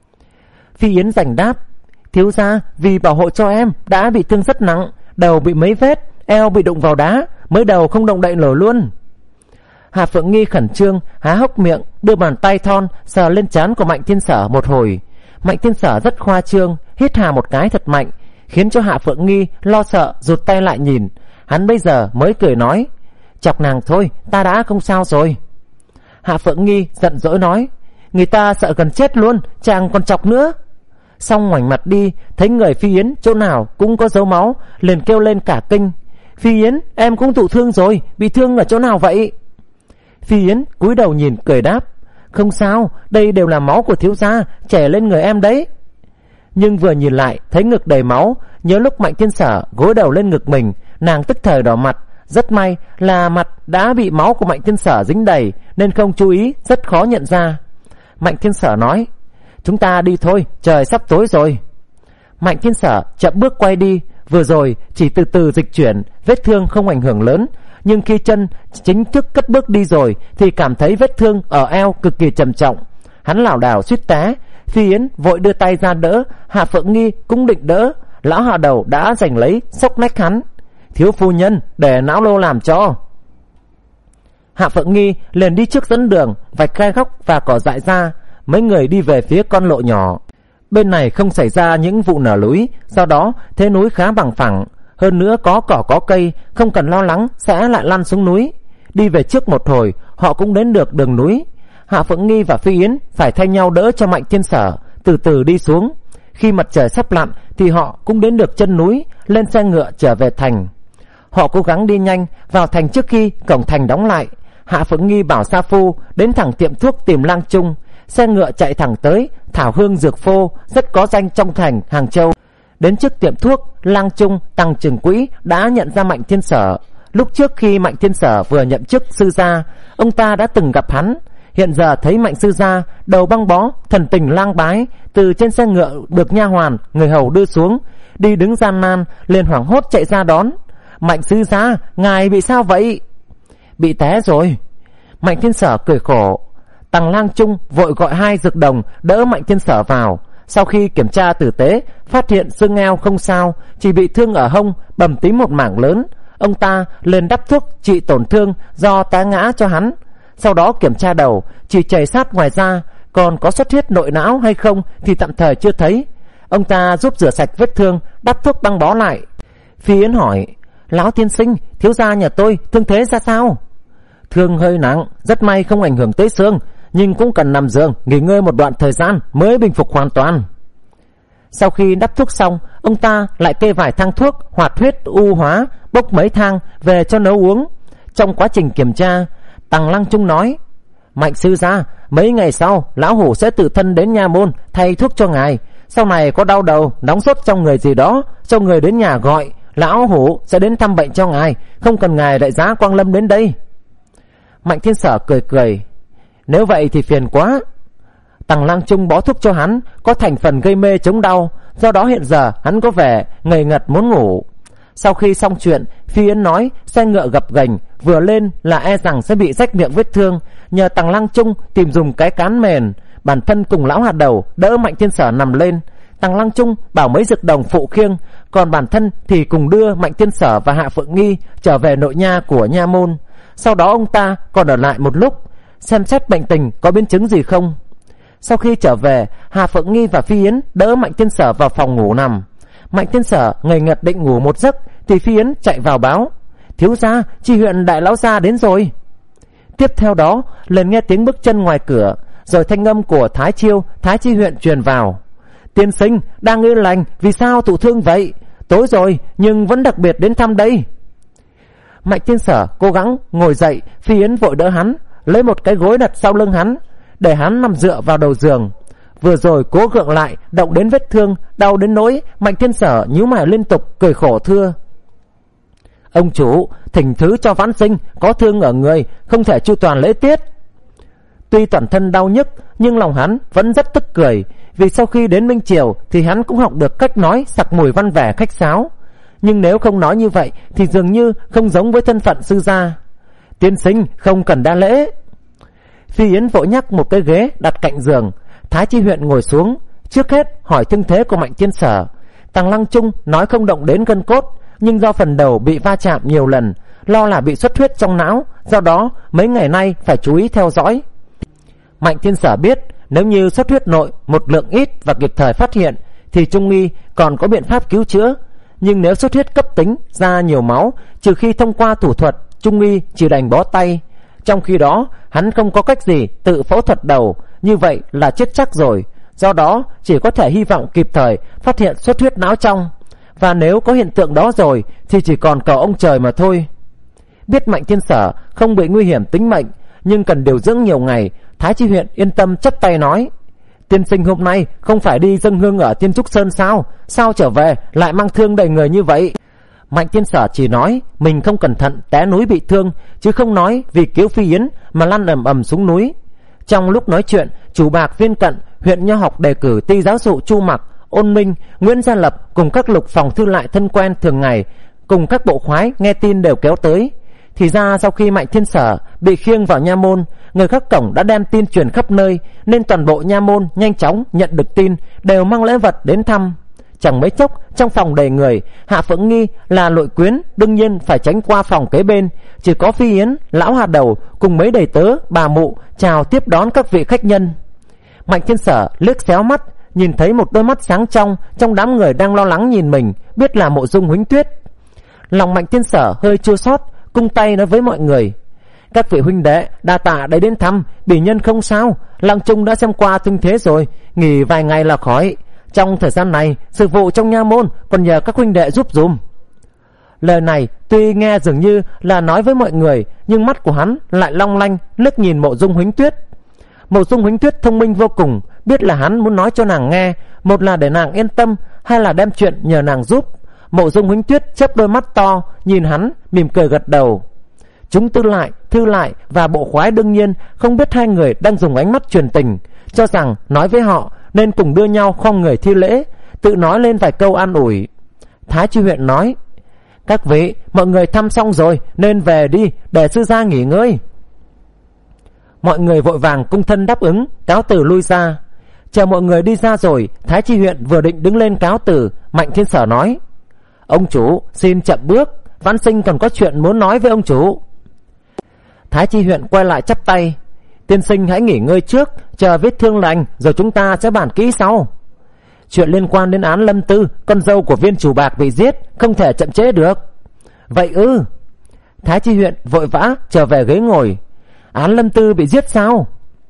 Phi Yến rành đáp: thiếu gia, vì bảo hộ cho em đã bị thương rất nặng, đầu bị mấy vết, eo bị đụng vào đá, mới đầu không động đậy nổi luôn. Hạ Phượng Nghi khẩn trương há hốc miệng, đưa bàn tay thon sờ lên trán của Mạnh Thiên Sở một hồi. Mạnh Thiên Sở rất khoa trương, hít hà một cái thật mạnh, khiến cho Hạ Phượng Nghi lo sợ rụt tay lại nhìn. Hắn bây giờ mới cười nói: chọc nàng thôi, ta đã không sao rồi. Hạ Phượng Nghi giận dỗi nói: người ta sợ gần chết luôn, chàng còn chọc nữa. Xong ngoảnh mặt đi, thấy người Phi Yến chỗ nào cũng có dấu máu, liền kêu lên cả kinh: Phi Yến, em cũng thụ thương rồi, bị thương ở chỗ nào vậy? Phi Yến cúi đầu nhìn cười đáp: không sao, đây đều là máu của thiếu gia chảy lên người em đấy. Nhưng vừa nhìn lại thấy ngực đầy máu, nhớ lúc Mạnh Thiên Sở gối đầu lên ngực mình, Nàng tức thời đỏ mặt. Rất may là mặt đã bị máu của Mạnh Thiên Sở dính đầy nên không chú ý, rất khó nhận ra. Mạnh Thiên Sở nói: chúng ta đi thôi, trời sắp tối rồi. Mạnh Thiên Sở chậm bước quay đi. Vừa rồi chỉ từ từ dịch chuyển, vết thương không ảnh hưởng lớn, nhưng khi chân chính thức cất bước đi rồi thì cảm thấy vết thương ở eo cực kỳ trầm trọng. Hắn lảo đảo suýt té. Phi Yến vội đưa tay ra đỡ, Hạ Phượng Nghi cũng định đỡ. Lão Hà Đầu đã giành lấy xốc nách hắn: thiếu phu nhân, để não lô làm cho. Hạ Phượng Nghi liền đi trước dẫn đường, vạch gai góc và cỏ dại ra. Mấy người đi về phía con lộ nhỏ. Bên này không xảy ra những vụ nở núi, do đó thế núi khá bằng phẳng. Hơn nữa có cỏ có cây, không cần lo lắng sẽ lại lăn xuống núi. Đi về trước một hồi, họ cũng đến được đường núi. Hạ Phượng Nghi và Phi Yến phải thay nhau đỡ cho Mạnh Thiên Sở từ từ đi xuống. Khi mặt trời sắp lặn thì họ cũng đến được chân núi, lên xe ngựa trở về thành. Họ cố gắng đi nhanh vào thành trước khi cổng thành đóng lại. Hạ Phượng Nghi bảo sa phu đến thẳng tiệm thuốc tìm Lang Trung. Xe ngựa chạy thẳng tới Thảo Hương Dược Phô, rất có danh trong thành Hàng Châu. Đến trước tiệm thuốc, Lang Trung Tăng Trường Quỹ đã nhận ra Mạnh Thiên Sở. Lúc trước khi Mạnh Thiên Sở vừa nhậm chức sư gia, ông ta đã từng gặp hắn. Hiện giờ thấy Mạnh sư gia đầu băng bó, thần tình lang bái, từ trên xe ngựa được nha hoàn người hầu đưa xuống, đi đứng gian nan, liền hoảng hốt chạy ra đón. Mạnh sư gia, ngài bị sao vậy? Bị té rồi. Mạnh Thiên Sở cười khổ. Tăng Lang Trung vội gọi hai dược đồng đỡ Mạnh Thiên Sở vào. Sau khi kiểm tra tử tế, phát hiện xương eo không sao, chỉ bị thương ở hông, bầm tím một mảng lớn. Ông ta lên đắp thuốc trị tổn thương do té ngã cho hắn. Sau đó kiểm tra đầu, chỉ chảy sát ngoài da, còn có xuất huyết nội não hay không thì tạm thời chưa thấy. Ông ta giúp rửa sạch vết thương, đắp thuốc băng bó lại. Phi Yến hỏi: lão tiên sinh, thiếu gia nhà tôi thương thế ra sao? Thương hơi nặng, rất may không ảnh hưởng tới xương, nhưng cũng cần nằm giường nghỉ ngơi một đoạn thời gian mới bình phục hoàn toàn. Sau khi đắp thuốc xong, ông ta lại kê vài thang thuốc hoạt huyết u hóa, bốc mấy thang về cho nấu uống. Trong quá trình kiểm tra, Tăng Lang Trung nói: Mạnh sư gia, mấy ngày sau lão hủ sẽ tự thân đến nha môn thay thuốc cho ngài. Sau này có đau đầu, nóng sốt trong người gì đó, cho người đến nhà gọi, lão hủ sẽ đến thăm bệnh cho ngài, không cần ngài đại giá quang lâm đến đây. Mạnh Thiên Sở cười cười: nếu vậy thì phiền quá. Tăng Lang Trung bó thuốc cho hắn, có thành phần gây mê chống đau, do đó hiện giờ hắn có vẻ ngây ngật muốn ngủ. Sau khi xong chuyện, Phi Yến nói xe ngựa gập ghềnh, vừa lên là e rằng sẽ bị rách miệng vết thương, nhờ Tăng Lang Trung tìm dùng cái cán mền, bản thân cùng lão hạt đầu đỡ Mạnh Thiên Sở nằm lên. Tăng Lang Trung bảo mấy dược đồng phụ khiêng, còn bản thân thì cùng đưa Mạnh Thiên Sở và Hạ Phượng Nghi trở về nội nha của nha môn. Sau đó ông ta còn ở lại một lúc, xem xét bệnh tình có biến chứng gì không. Sau khi trở về, Hạ Phượng Nghi và Phi Yến đỡ Mạnh Thiên Sở vào phòng ngủ nằm. Mạnh Thiên Sở ngây ngật định ngủ một giấc thì Phi Yến chạy vào báo: thiếu gia, chi huyện đại lão gia đến rồi. Tiếp theo đó liền nghe tiếng bước chân ngoài cửa, rồi thanh âm của Thái Chiêu, Thái chi huyện truyền vào: tiên sinh đang yên lành, vì sao thụ thương vậy? Tối rồi nhưng vẫn đặc biệt đến thăm đây. Mạnh Thiên Sở cố gắng ngồi dậy, Phi Yến vội đỡ hắn, lấy một cái gối đặt sau lưng hắn, để hắn nằm dựa vào đầu giường. Vừa rồi cố gượng lại, động đến vết thương, đau đến nỗi Mạnh Thiên Sở nhíu mày liên tục, cười khổ thưa: ông chủ, thỉnh thứ cho vãn sinh, có thương ở người, không thể chu toàn lễ tiết. Tuy toàn thân đau nhức, nhưng lòng hắn vẫn rất tức cười, vì sau khi đến Minh Triều thì hắn cũng học được cách nói sặc mùi văn vẻ khách sáo. Nhưng nếu không nói như vậy thì dường như không giống với thân phận sư gia. Tiên sinh không cần đa lễ. Phi Yến vội nhắc một cái ghế đặt cạnh giường. Thái chi huyện ngồi xuống, trước hết hỏi thương thế của Mạnh Thiên Sở. Tăng Lang Trung nói không động đến gân cốt, nhưng do phần đầu bị va chạm nhiều lần, lo là bị xuất huyết trong não, do đó mấy ngày nay phải chú ý theo dõi. Mạnh Thiên Sở biết nếu như xuất huyết nội một lượng ít và kịp thời phát hiện thì trung y còn có biện pháp cứu chữa, nhưng nếu xuất huyết cấp tính ra nhiều máu, trừ khi thông qua thủ thuật, trung y chỉ đành bó tay. Trong khi đó hắn không có cách gì tự phẫu thuật đầu, như vậy là chết chắc rồi. Do đó chỉ có thể hy vọng kịp thời phát hiện xuất huyết não trong, và nếu có hiện tượng đó rồi thì chỉ còn cầu ông trời mà thôi. Biết Mạnh Thiên Sở không bị nguy hiểm tính mệnh, nhưng cần điều dưỡng nhiều ngày, Thái chi huyện yên tâm chắp tay nói: tiên sinh hôm nay không phải đi dâng hương ở Tiên Trúc Sơn sao? Sao trở về lại mang thương đầy người như vậy? Mạnh Thiên Sở chỉ nói mình không cẩn thận té núi bị thương, chứ không nói vì cứu Phi Yến mà lăn ầm ầm xuống núi. Trong lúc nói chuyện, chủ bạc Viên Cận, huyện Nho Học đề cử ty giáo dụ Chu Mặc, Ôn Minh, Nguyễn Gia Lập cùng các lục phòng thư lại thân quen thường ngày, cùng các bộ khoái nghe tin đều kéo tới. Thì ra sau khi Mạnh Thiên Sở bị khiêng vào nha môn, người gác cổng đã đem tin truyền khắp nơi, nên toàn bộ nha môn nhanh chóng nhận được tin, đều mang lễ vật đến thăm. Chẳng mấy chốc trong phòng đầy người, Hạ Phượng Nghi là nội quyến đương nhiên phải tránh qua phòng kế bên, chỉ có Phi Yến, lão Hà Đầu cùng mấy đầy tớ bà mụ chào tiếp đón các vị khách nhân. Mạnh Thiên Sở liếc xéo mắt, nhìn thấy một đôi mắt sáng trong trong đám người đang lo lắng nhìn mình, biết là Mộ Dung Huỳnh Tuyết. Lòng Mạnh Thiên Sở hơi chua xót, cung tay nói với mọi người: các vị huynh đệ đa tạ đã đến thăm, bỉ nhân không sao, Lăng Trung đã xem qua thương thế rồi, nghỉ vài ngày là khỏi. Trong thời gian này, sự vụ trong nha môn còn nhờ các huynh đệ giúp dùm. Lời này tuy nghe dường như là nói với mọi người, nhưng mắt của hắn lại long lanh liếc nhìn Mộ Dung Huỳnh Tuyết. Mộ Dung Huỳnh Tuyết thông minh vô cùng, biết là hắn muốn nói cho nàng nghe, một là để nàng yên tâm, hai là đem chuyện nhờ nàng giúp. Mộ Dung Huỳnh Tuyết chớp đôi mắt to nhìn hắn, mỉm cười gật đầu. Chúng tư lại, thư lại và bộ khoái đương nhiên không biết hai người đang dùng ánh mắt truyền tình, cho rằng nói với họ nên cùng đưa nhau khom người thi lễ, tự nói lên vài câu an ủi. Thái Chi huyện nói: các vị, mọi người thăm xong rồi nên về đi, để sư gia nghỉ ngơi. Mọi người vội vàng cung thân đáp ứng, cáo từ lui ra. Chờ mọi người đi ra rồi, Thái Chi huyện vừa định đứng lên cáo từ, Mạnh Thiên Sở nói: ông chủ xin chậm bước, Văn Sinh còn có chuyện muốn nói với ông chủ. Thái Chi huyện quay lại chắp tay: tiên sinh hãy nghỉ ngơi trước, chờ vết thương lành rồi chúng ta sẽ bàn kỹ sau. Chuyện liên quan đến án Lâm Tư, con dâu của Viên chủ bạc bị giết, không thể chậm trễ được. Vậy ư? Thái Chi huyện vội vã trở về ghế ngồi. Án Lâm Tư bị giết sao?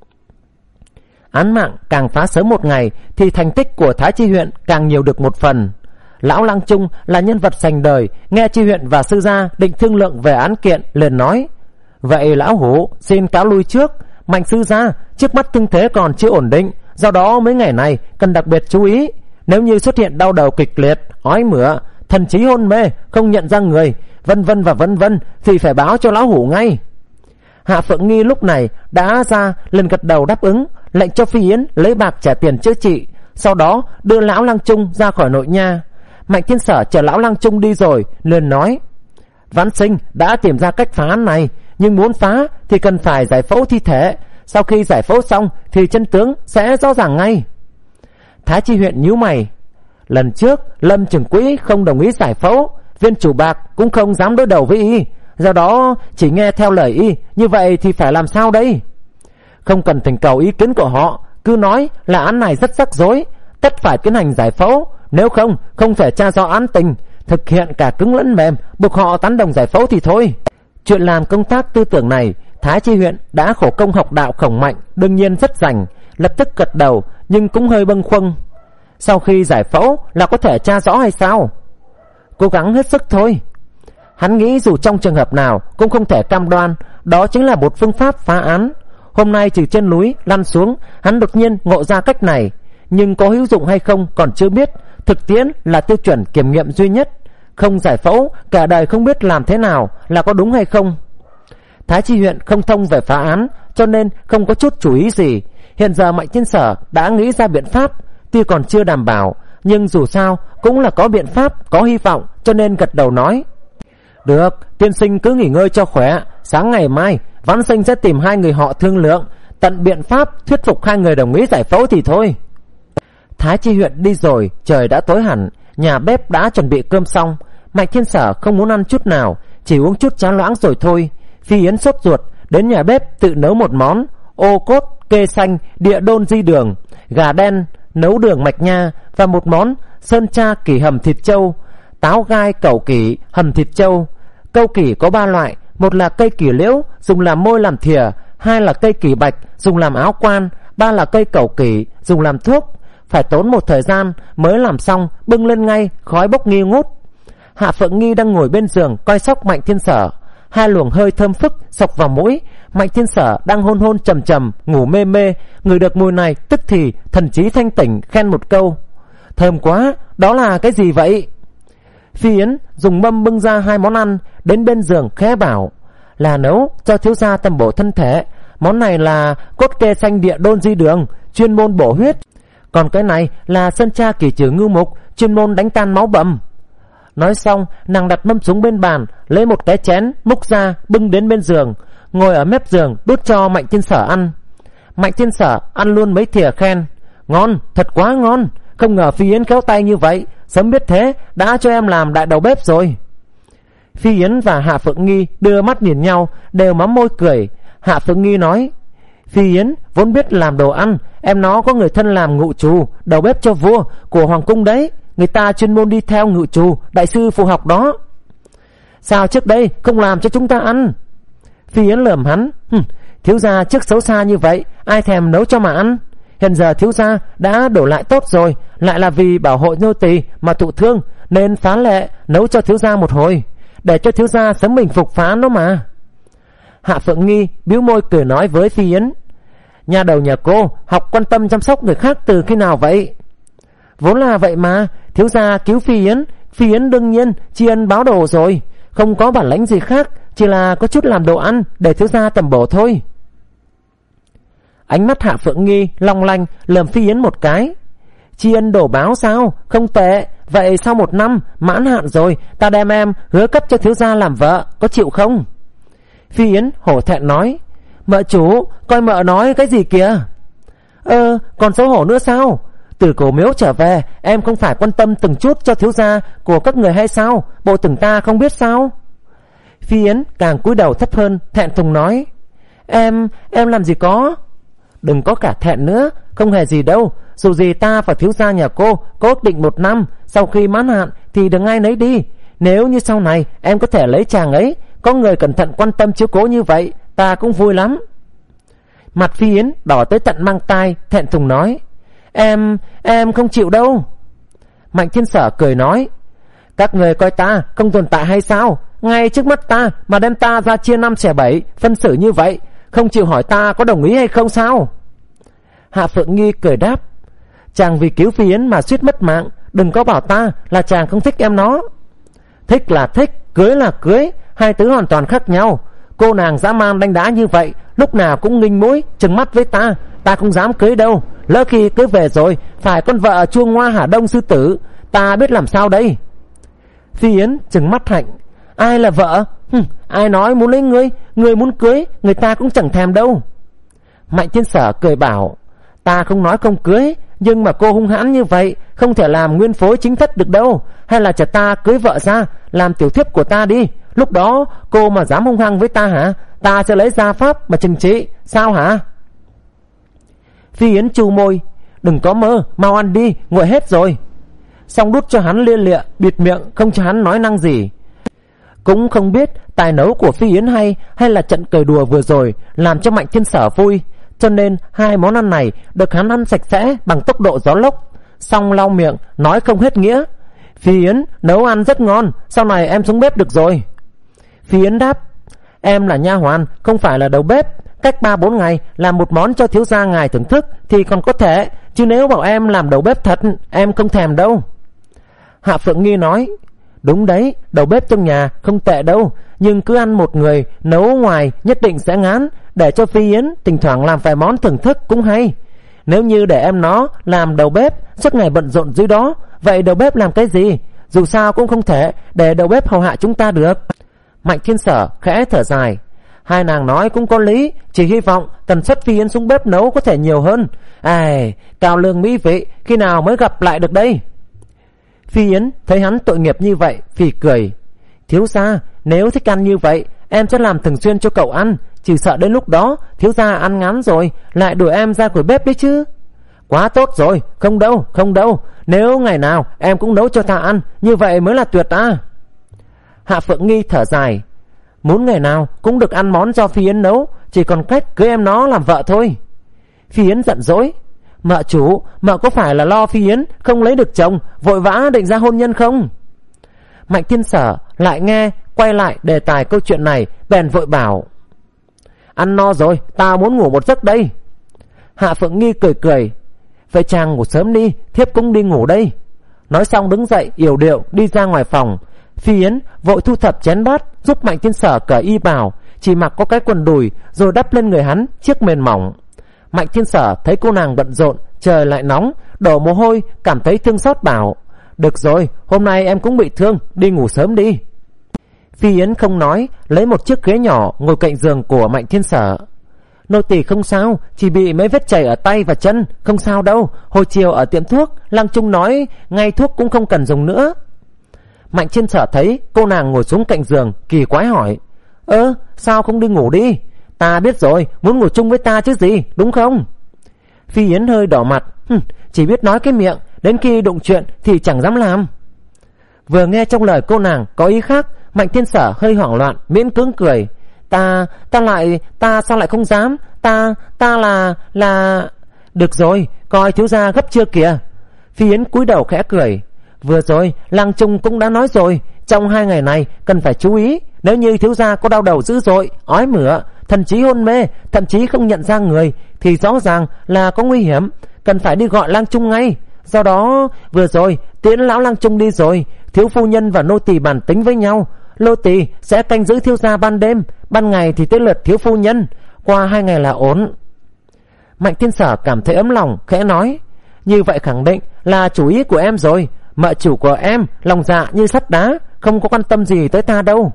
Án mạng càng phá sớm một ngày thì thành tích của Thái Chi huyện càng nhiều được một phần. Lão Lăng Trung là nhân vật sành đời, nghe Chi huyện và sư gia định thương lượng về án kiện, liền nói: vậy lão hủ xin cáo lui trước. Mạnh sư gia trước mắt thương thế còn chưa ổn định, do đó mấy ngày này cần đặc biệt chú ý. Nếu như xuất hiện đau đầu kịch liệt, ói mửa, thần trí hôn mê, không nhận ra người, vân vân và vân vân thì phải báo cho lão hủ ngay. Hạ Phượng Nghi lúc này đã ra lần gật đầu đáp ứng, lệnh cho Phi Yến lấy bạc trả tiền chữa trị, sau đó đưa lão Lăng Trung ra khỏi nội nha. Mạnh Thiên Sở chờ lão Lăng Trung đi rồi liền nói: Vãn Sinh đã tìm ra cách phá án này, nhưng muốn phá thì cần phải giải phẫu thi thể. Sau khi giải phẫu xong thì chân tướng sẽ rõ ràng ngay. Thái Chi huyện nhíu mày: lần trước Lâm trưởng quỹ không đồng ý giải phẫu, Viên chủ bạc cũng không dám đối đầu với y, do đó chỉ nghe theo lời y, như vậy thì phải làm sao đây? Không cần thỉnh cầu ý kiến của họ, cứ nói là án này rất rắc rối, tất phải tiến hành giải phẫu, nếu không không thể tra rõ án tình, thực hiện cả cứng lẫn mềm, buộc họ tán đồng giải phẫu thì thôi. Chuyện làm công tác tư tưởng này, Thái Chi huyện đã khổ công học đạo Khổng Mạnh, đương nhiên rất rành, lập tức gật đầu, nhưng cũng hơi bâng khuâng. Sau khi giải phẫu là có thể tra rõ hay sao? Cố gắng hết sức thôi. Hắn nghĩ dù trong trường hợp nào cũng không thể cam đoan, đó chính là một phương pháp phá án. Hôm nay từ trên núi lăn xuống, hắn đột nhiên ngộ ra cách này, nhưng có hữu dụng hay không còn chưa biết. Thực tiễn là tiêu chuẩn kiểm nghiệm duy nhất, không giải phẫu cả đời không biết làm thế nào là có đúng hay không. Thái Chi huyện không thông về phá án, cho nên không có chút chú ý gì. Hiện giờ Mạnh Thiên Sở đã nghĩ ra biện pháp, tuy còn chưa đảm bảo, nhưng dù sao cũng là có biện pháp, có hy vọng, cho nên gật đầu nói: được, tiên sinh cứ nghỉ ngơi cho khỏe, sáng ngày mai Vãn Sinh sẽ tìm hai người họ thương lượng, tận biện pháp thuyết phục hai người đồng ý giải phẫu thì thôi. Thái Chi huyện đi rồi, trời đã tối hẳn, nhà bếp đã chuẩn bị cơm xong. Mạnh Thiên Sở không muốn ăn chút nào, chỉ uống chút cháo loãng rồi thôi. Phi Yến sốt ruột đến nhà bếp tự nấu một món ô cốt kê xanh địa đôn di đường, gà đen nấu đường mạch nha, và một món sơn cha kỷ hầm thịt trâu, táo gai cẩu kỷ hầm thịt trâu. Câu kỷ có ba loại: một là cây kỷ liễu dùng làm môi làm thìa, hai là cây kỷ bạch dùng làm áo quan, ba là cây cẩu kỷ dùng làm thuốc. Phải tốn một thời gian mới làm xong, bưng lên ngay, khói bốc nghi ngút. Hạ Phượng Nghi đang ngồi bên giường coi sóc Mạnh Thiên Sở, hai luồng hơi thơm phức sộc vào mũi. Mạnh Thiên Sở đang hôn hôn trầm trầm, ngủ mê mê, ngửi được mùi này tức thì thần trí thanh tỉnh, khen một câu: thơm quá, đó là cái gì vậy? Phi Yến dùng mâm bưng ra hai món ăn đến bên giường khẽ bảo: là nấu cho thiếu gia tầm bổ thân thể. Món này là cốt kê xanh địa đôn di đường, chuyên môn bổ huyết. Còn cái này là sơn tra kỳ trừ ngưu mục, chuyên môn đánh tan máu bầm. Nói xong, nàng đặt mâm xuống bên bàn, lấy một cái chén múc ra bưng đến bên giường, ngồi ở mép giường đút cho Mạnh Thiên Sở ăn. Mạnh Thiên Sở ăn luôn mấy thìa khen: ngon, thật quá ngon. Không ngờ Phi Yến khéo tay như vậy, sớm biết thế đã cho em làm đại đầu bếp rồi. Phi Yến và Hạ Phượng Nghi đưa mắt nhìn nhau, đều mắm môi cười. Hạ Phượng Nghi nói: Phi Yến vốn biết làm đồ ăn, em nó có người thân làm ngự trù, đầu bếp cho vua của hoàng cung đấy. Người ta chuyên môn đi theo ngự trù, đại sư phụ học đó. Sao trước đây không làm cho chúng ta ăn? Phi Yến lườm hắn: thiếu gia trước xấu xa như vậy, ai thèm nấu cho mà ăn. Hiện giờ thiếu gia đã đổ lại tốt rồi, lại là vì bảo hộ nô tỳ mà thụ thương, nên phá lệ nấu cho thiếu gia một hồi, để cho thiếu gia sớm mình phục phá nó mà. Hạ Phượng Nghi bĩu môi cười nói với Phi Yến: nhà đầu nhà cô học quan tâm chăm sóc người khác từ khi nào vậy? Vốn là vậy mà, thiếu gia cứu Phi Yến, Phi Yến đương nhiên tri ân báo đồ rồi, không có bản lĩnh gì khác, chỉ là có chút làm đồ ăn để thiếu gia tầm bổ thôi. Ánh mắt Hạ Phượng Nghi long lanh lườm Phi Yến một cái: tri ân đổ báo sao? Không tệ. Vậy sau một năm mãn hạn rồi, ta đem em hứa cấp cho thiếu gia làm vợ, có chịu không? Phi Yến hổ thẹn nói: mợ chủ, coi mợ nói cái gì kìa? Ơ, còn xấu hổ nữa sao? Từ Cổ Miếu trở về, em không phải quan tâm từng chút cho thiếu gia của các người hay sao? Bộ tưởng ta không biết sao? Phi Yến càng cúi đầu thấp hơn, thẹn thùng nói: Em, em làm gì có. Đừng có cả thẹn nữa, không hề gì đâu. Dù gì ta và thiếu gia nhà cô có ước định một năm, sau khi mãn hạn thì đừng ai nấy đi. Nếu như sau này em có thể lấy chàng ấy, có người cẩn thận quan tâm chiếu cố như vậy, ta cũng vui lắm. Mặt Phi Yến đỏ tới tận mang tai, thẹn thùng nói: Em, em không chịu đâu. Mạnh Thiên Sở cười nói: các người coi ta không tồn tại hay sao? Ngay trước mắt ta mà đem ta ra chia năm xẻ bảy, phân xử như vậy, không chịu hỏi ta có đồng ý hay không sao? Hạ Phượng Nghi cười đáp: chàng vì cứu Phi Yến mà suýt mất mạng, đừng có bảo ta là chàng không thích em nó. Thích là thích, cưới là cưới, hai thứ hoàn toàn khác nhau. Cô nàng dã man đánh đá như vậy, lúc nào cũng nghinh mũi trừng mắt với ta, ta không dám cưới đâu. Lỡ khi cưới về rồi phải con vợ chuông hoa Hà Đông sư tử, ta biết làm sao đây? Phi Yến trừng mắt Hạnh: ai là vợ? Hừm, ai nói muốn lấy ngươi, ngươi muốn cưới, người ta cũng chẳng thèm đâu. Mạnh Thiên Sở cười bảo: ta không nói không cưới, nhưng mà cô hung hãn như vậy, không thể làm nguyên phối chính thất được đâu. Hay là cho ta cưới vợ ra, làm tiểu thiếp của ta đi. Lúc đó cô mà dám hung hăng với ta hả? Ta sẽ lấy gia pháp mà trừng trị, sao hả? Phi Yến chu môi: đừng có mơ, mau ăn đi, nguội hết rồi. Xong đút cho hắn lia lịa, bịt miệng không cho hắn nói năng gì. Cũng không biết tài nấu của Phi Yến hay, hay là trận cười đùa vừa rồi làm cho Mạnh Thiên Sở vui, cho nên hai món ăn này được hắn ăn sạch sẽ bằng tốc độ gió lốc. Xong lau miệng nói không hết nghĩa: Phi Yến nấu ăn rất ngon, sau này em xuống bếp được rồi. Phi Yến đáp: em là nha hoàn, không phải là đầu bếp. Cách ba bốn ngày làm một món cho thiếu gia ngài thưởng thức thì còn có thể, chứ nếu bảo em làm đầu bếp thật, em không thèm đâu. Hạ Phượng Nghi nói: đúng đấy, đầu bếp trong nhà không tệ đâu, nhưng cứ ăn một người nấu ngoài nhất định sẽ ngán. Để cho Phi Yến thỉnh thoảng làm vài món thưởng thức cũng hay. Nếu như để em nó làm đầu bếp suốt ngày bận rộn dưới đó, vậy đầu bếp làm cái gì? Dù sao cũng không thể để đầu bếp hầu hạ chúng ta được. Mạnh Thiên Sở khẽ thở dài: hai nàng nói cũng có lý, chỉ hy vọng tần suất Phi Yến xuống bếp nấu có thể nhiều hơn. Ai, cao lương mỹ vị, khi nào mới gặp lại được đây? Phi Yến thấy hắn tội nghiệp như vậy, phì cười: thiếu gia, nếu thích ăn như vậy, em sẽ làm thường xuyên cho cậu ăn. Chỉ sợ đến lúc đó thiếu gia ăn ngán rồi lại đuổi em ra khỏi bếp đấy chứ. Quá tốt rồi, không đâu, không đâu. Nếu ngày nào em cũng nấu cho ta ăn, như vậy mới là tuyệt à. Hạ Phượng Nghi thở dài: muốn ngày nào cũng được ăn món do Phi Yến nấu, chỉ còn cách cưới em nó làm vợ thôi. Phi Yến giận dỗi: mợ chủ, mợ có phải là lo Phi Yến không lấy được chồng, vội vã định ra hôn nhân không? Mạnh Thiên Sở lại nghe quay lại đề tài câu chuyện này, bèn vội bảo: ăn no rồi, ta muốn ngủ một giấc đây. Hạ Phượng Nghi cười cười: vậy chàng ngủ sớm đi, thiếp cũng đi ngủ đây. Nói xong đứng dậy yểu điệu đi ra ngoài phòng. Phi Yến vội thu thập chén bát, giúp Mạnh Thiên Sở cởi y bào, chỉ mặc có cái quần đùi, rồi đắp lên người hắn chiếc mền mỏng. Mạnh Thiên Sở thấy cô nàng bận rộn, trời lại nóng, đổ mồ hôi, cảm thấy thương xót bảo: được rồi, hôm nay em cũng bị thương, đi ngủ sớm đi. Phi Yến không nói, lấy một chiếc ghế nhỏ ngồi cạnh giường của Mạnh Thiên Sở. Nô tỳ không sao, chỉ bị mấy vết chảy ở tay và chân, không sao đâu. Hồi chiều ở tiệm thuốc, Lăng Trung nói ngay thuốc cũng không cần dùng nữa. Mạnh Thiên Sở thấy cô nàng ngồi xuống cạnh giường, kỳ quái hỏi: ơ, sao không đi ngủ đi? Ta biết rồi, muốn ngủ chung với ta chứ gì, đúng không? Phi Yến hơi đỏ mặt: chỉ biết nói cái miệng, đến khi đụng chuyện thì chẳng dám làm. Vừa nghe trong lời cô nàng có ý khác, Mạnh Thiên Sở hơi hoảng loạn, miễn cưỡng cười: Ta, ta lại, ta sao lại không dám? Ta, ta là, là... Được rồi, coi thiếu gia gấp chưa kìa. Phi Yến cúi đầu khẽ cười: vừa rồi, Lăng Trung cũng đã nói rồi, trong hai ngày này cần phải chú ý. Nếu như thiếu gia có đau đầu dữ dội, ói mửa, thần trí hôn mê, thậm chí không nhận ra người, thì rõ ràng là có nguy hiểm, cần phải đi gọi Lăng Trung ngay. Do đó, vừa rồi, tiễn lão Lăng Trung đi rồi, thiếu phu nhân và nô tỳ bàn tính với nhau. Nô tỳ sẽ canh giữ thiếu gia ban đêm, ban ngày thì tới lượt thiếu phu nhân. Qua hai ngày là ổn. Mạnh Thiên Sở cảm thấy ấm lòng, khẽ nói: như vậy khẳng định là chủ ý của em rồi. Mợ chủ của em lòng dạ như sắt đá, không có quan tâm gì tới ta đâu.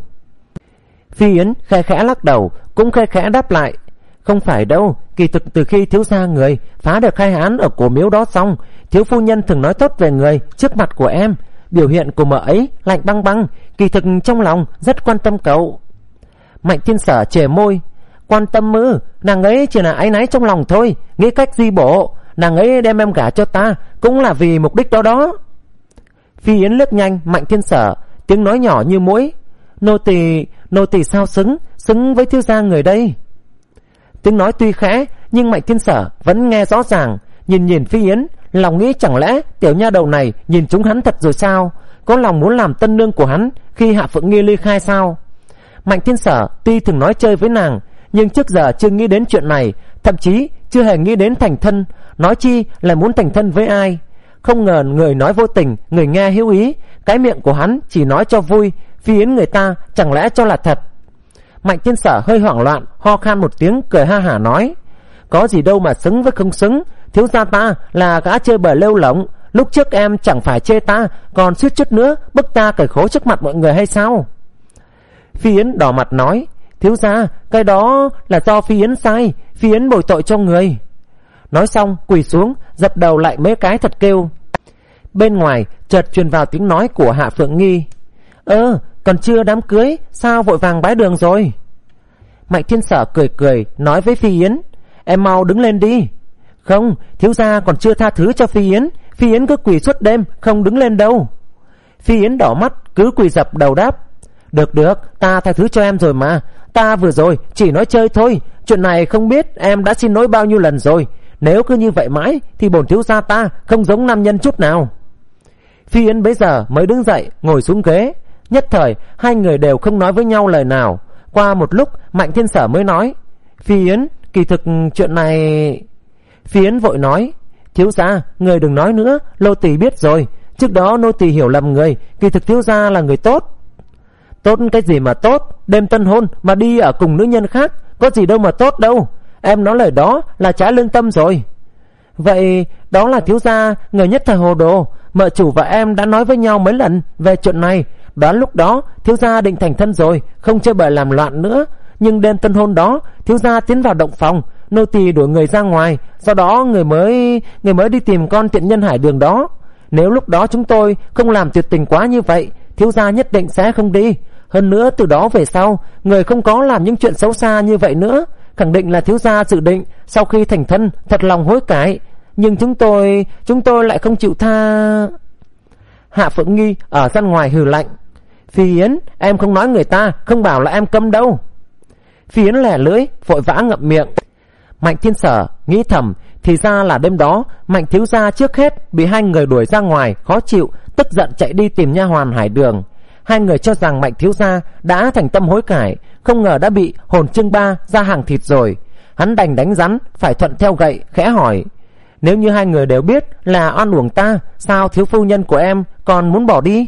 Phi Yến khẽ khẽ lắc đầu, cũng khẽ khẽ đáp lại: không phải đâu, kỳ thực từ khi thiếu gia người phá được khai án ở cổ miếu đó xong, thiếu phu nhân thường nói tốt về người trước mặt của em. Biểu hiện của mợ ấy lạnh băng băng, kỳ thực trong lòng rất quan tâm cậu. Mạnh Thiên Sở chề môi: quan tâm ư? Nàng ấy chỉ là áy náy trong lòng thôi, nghĩ cách di bổ. Nàng ấy đem em gả cho ta cũng là vì mục đích đó đó. Phi Yến liếc nhanh Mạnh Thiên Sở, tiếng nói nhỏ như muỗi: nô tỳ, nô tỳ sao xứng, xứng với thiếu gia người đây? Tiếng nói tuy khẽ nhưng Mạnh Thiên Sở vẫn nghe rõ ràng. Nhìn nhìn Phi Yến, lòng nghĩ chẳng lẽ tiểu nha đầu này nhìn trúng hắn thật rồi sao? Có lòng muốn làm tân nương của hắn khi Hạ Phượng Nghi ly khai sao? Mạnh Thiên Sở tuy thường nói chơi với nàng, nhưng trước giờ chưa nghĩ đến chuyện này, thậm chí chưa hề nghĩ đến thành thân, nói chi là muốn thành thân với ai. Không ngờ người nói vô tình, người nghe hữu ý. Cái miệng của hắn chỉ nói cho vui, Phi Yến người ta chẳng lẽ cho là thật? Mạnh Thiên Sở hơi hoảng loạn, ho khan một tiếng, cười ha hả nói: có gì đâu mà xứng với không xứng, thiếu gia ta là gã chơi bời lêu lỏng. Lúc trước em chẳng phải chê ta, còn suýt chút nữa bức ta cởi khố trước mặt mọi người hay sao? Phi Yến đỏ mặt nói: thiếu gia, cái đó là do Phi Yến sai, Phi Yến bồi tội cho người. Nói xong quỳ xuống, dập đầu lại mấy cái thật kêu. Bên ngoài chợt truyền vào tiếng nói của Hạ Phượng Nghi: ơ, còn chưa đám cưới, sao vội vàng bái đường rồi? Mạnh Thiên Sở cười cười nói với Phi Yến: em mau đứng lên đi. Không, thiếu gia còn chưa tha thứ cho Phi Yến, Phi Yến cứ quỳ suốt đêm, không đứng lên đâu. Phi Yến đỏ mắt, cứ quỳ dập đầu đáp: được được, ta tha thứ cho em rồi mà. Ta vừa rồi chỉ nói chơi thôi, chuyện này không biết em đã xin lỗi bao nhiêu lần rồi. Nếu cứ như vậy mãi thì bổn thiếu gia ta không giống nam nhân chút nào. Phi Yến bấy giờ mới đứng dậy ngồi xuống ghế. Nhất thời hai người đều không nói với nhau lời nào. Qua một lúc Mạnh Thiên Sở mới nói: Phi Yến, kỳ thực chuyện này... Phi Yến vội nói: thiếu gia, người đừng nói nữa, nô tỳ biết rồi. Trước đó nô tỳ hiểu lầm người, kỳ thực thiếu gia là người tốt. Tốt cái gì mà tốt, đêm tân hôn mà đi ở cùng nữ nhân khác, có gì đâu mà tốt đâu. Em nói lời đó là trái lương tâm rồi. Vậy đó là thiếu gia người nhất thời hồ đồ. Mợ chủ và em đã nói với nhau mấy lần về chuyện này. Đoán lúc đó thiếu gia định thành thân rồi, không chơi bời làm loạn nữa. Nhưng đêm tân hôn đó thiếu gia tiến vào động phòng, nô tỳ đuổi người ra ngoài. Do đó người mới người mới đi tìm con tiện nhân Hải Đường đó. Nếu lúc đó chúng tôi không làm tuyệt tình quá như vậy, thiếu gia nhất định sẽ không đi. Hơn nữa từ đó về sau, người không có làm những chuyện xấu xa như vậy nữa. Khẳng định là thiếu gia dự định sau khi thành thân thật lòng hối cải. Nhưng chúng tôi Chúng tôi lại không chịu tha. Hạ Phượng Nghi ở gian ngoài hừ lạnh: Phi Yến, em không nói người ta, không bảo là em câm đâu. Phi Yến lẻ lưỡi vội vã ngậm miệng. Mạnh Thiên Sở nghĩ thầm, thì ra là đêm đó Mạnh thiếu gia trước hết bị hai người đuổi ra ngoài, khó chịu, tức giận chạy đi tìm nha hoàn Hải Đường. Hai người cho rằng Mạnh thiếu gia đã thành tâm hối cải, không ngờ đã bị hồn chương ba ra hàng thịt rồi. Hắn đành đánh rắn phải thuận theo gậy, khẽ hỏi: Nếu như hai người đều biết là oan uổng ta, sao thiếu phu nhân của em còn muốn bỏ đi?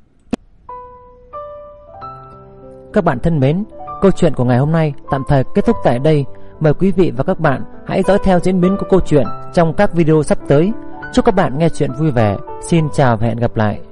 Các bạn thân mến, câu chuyện của ngày hôm nay tạm thời kết thúc tại đây. Mời quý vị và các bạn hãy dõi theo diễn biến của câu chuyện trong các video sắp tới. Chúc các bạn nghe chuyện vui vẻ. Xin chào và hẹn gặp lại.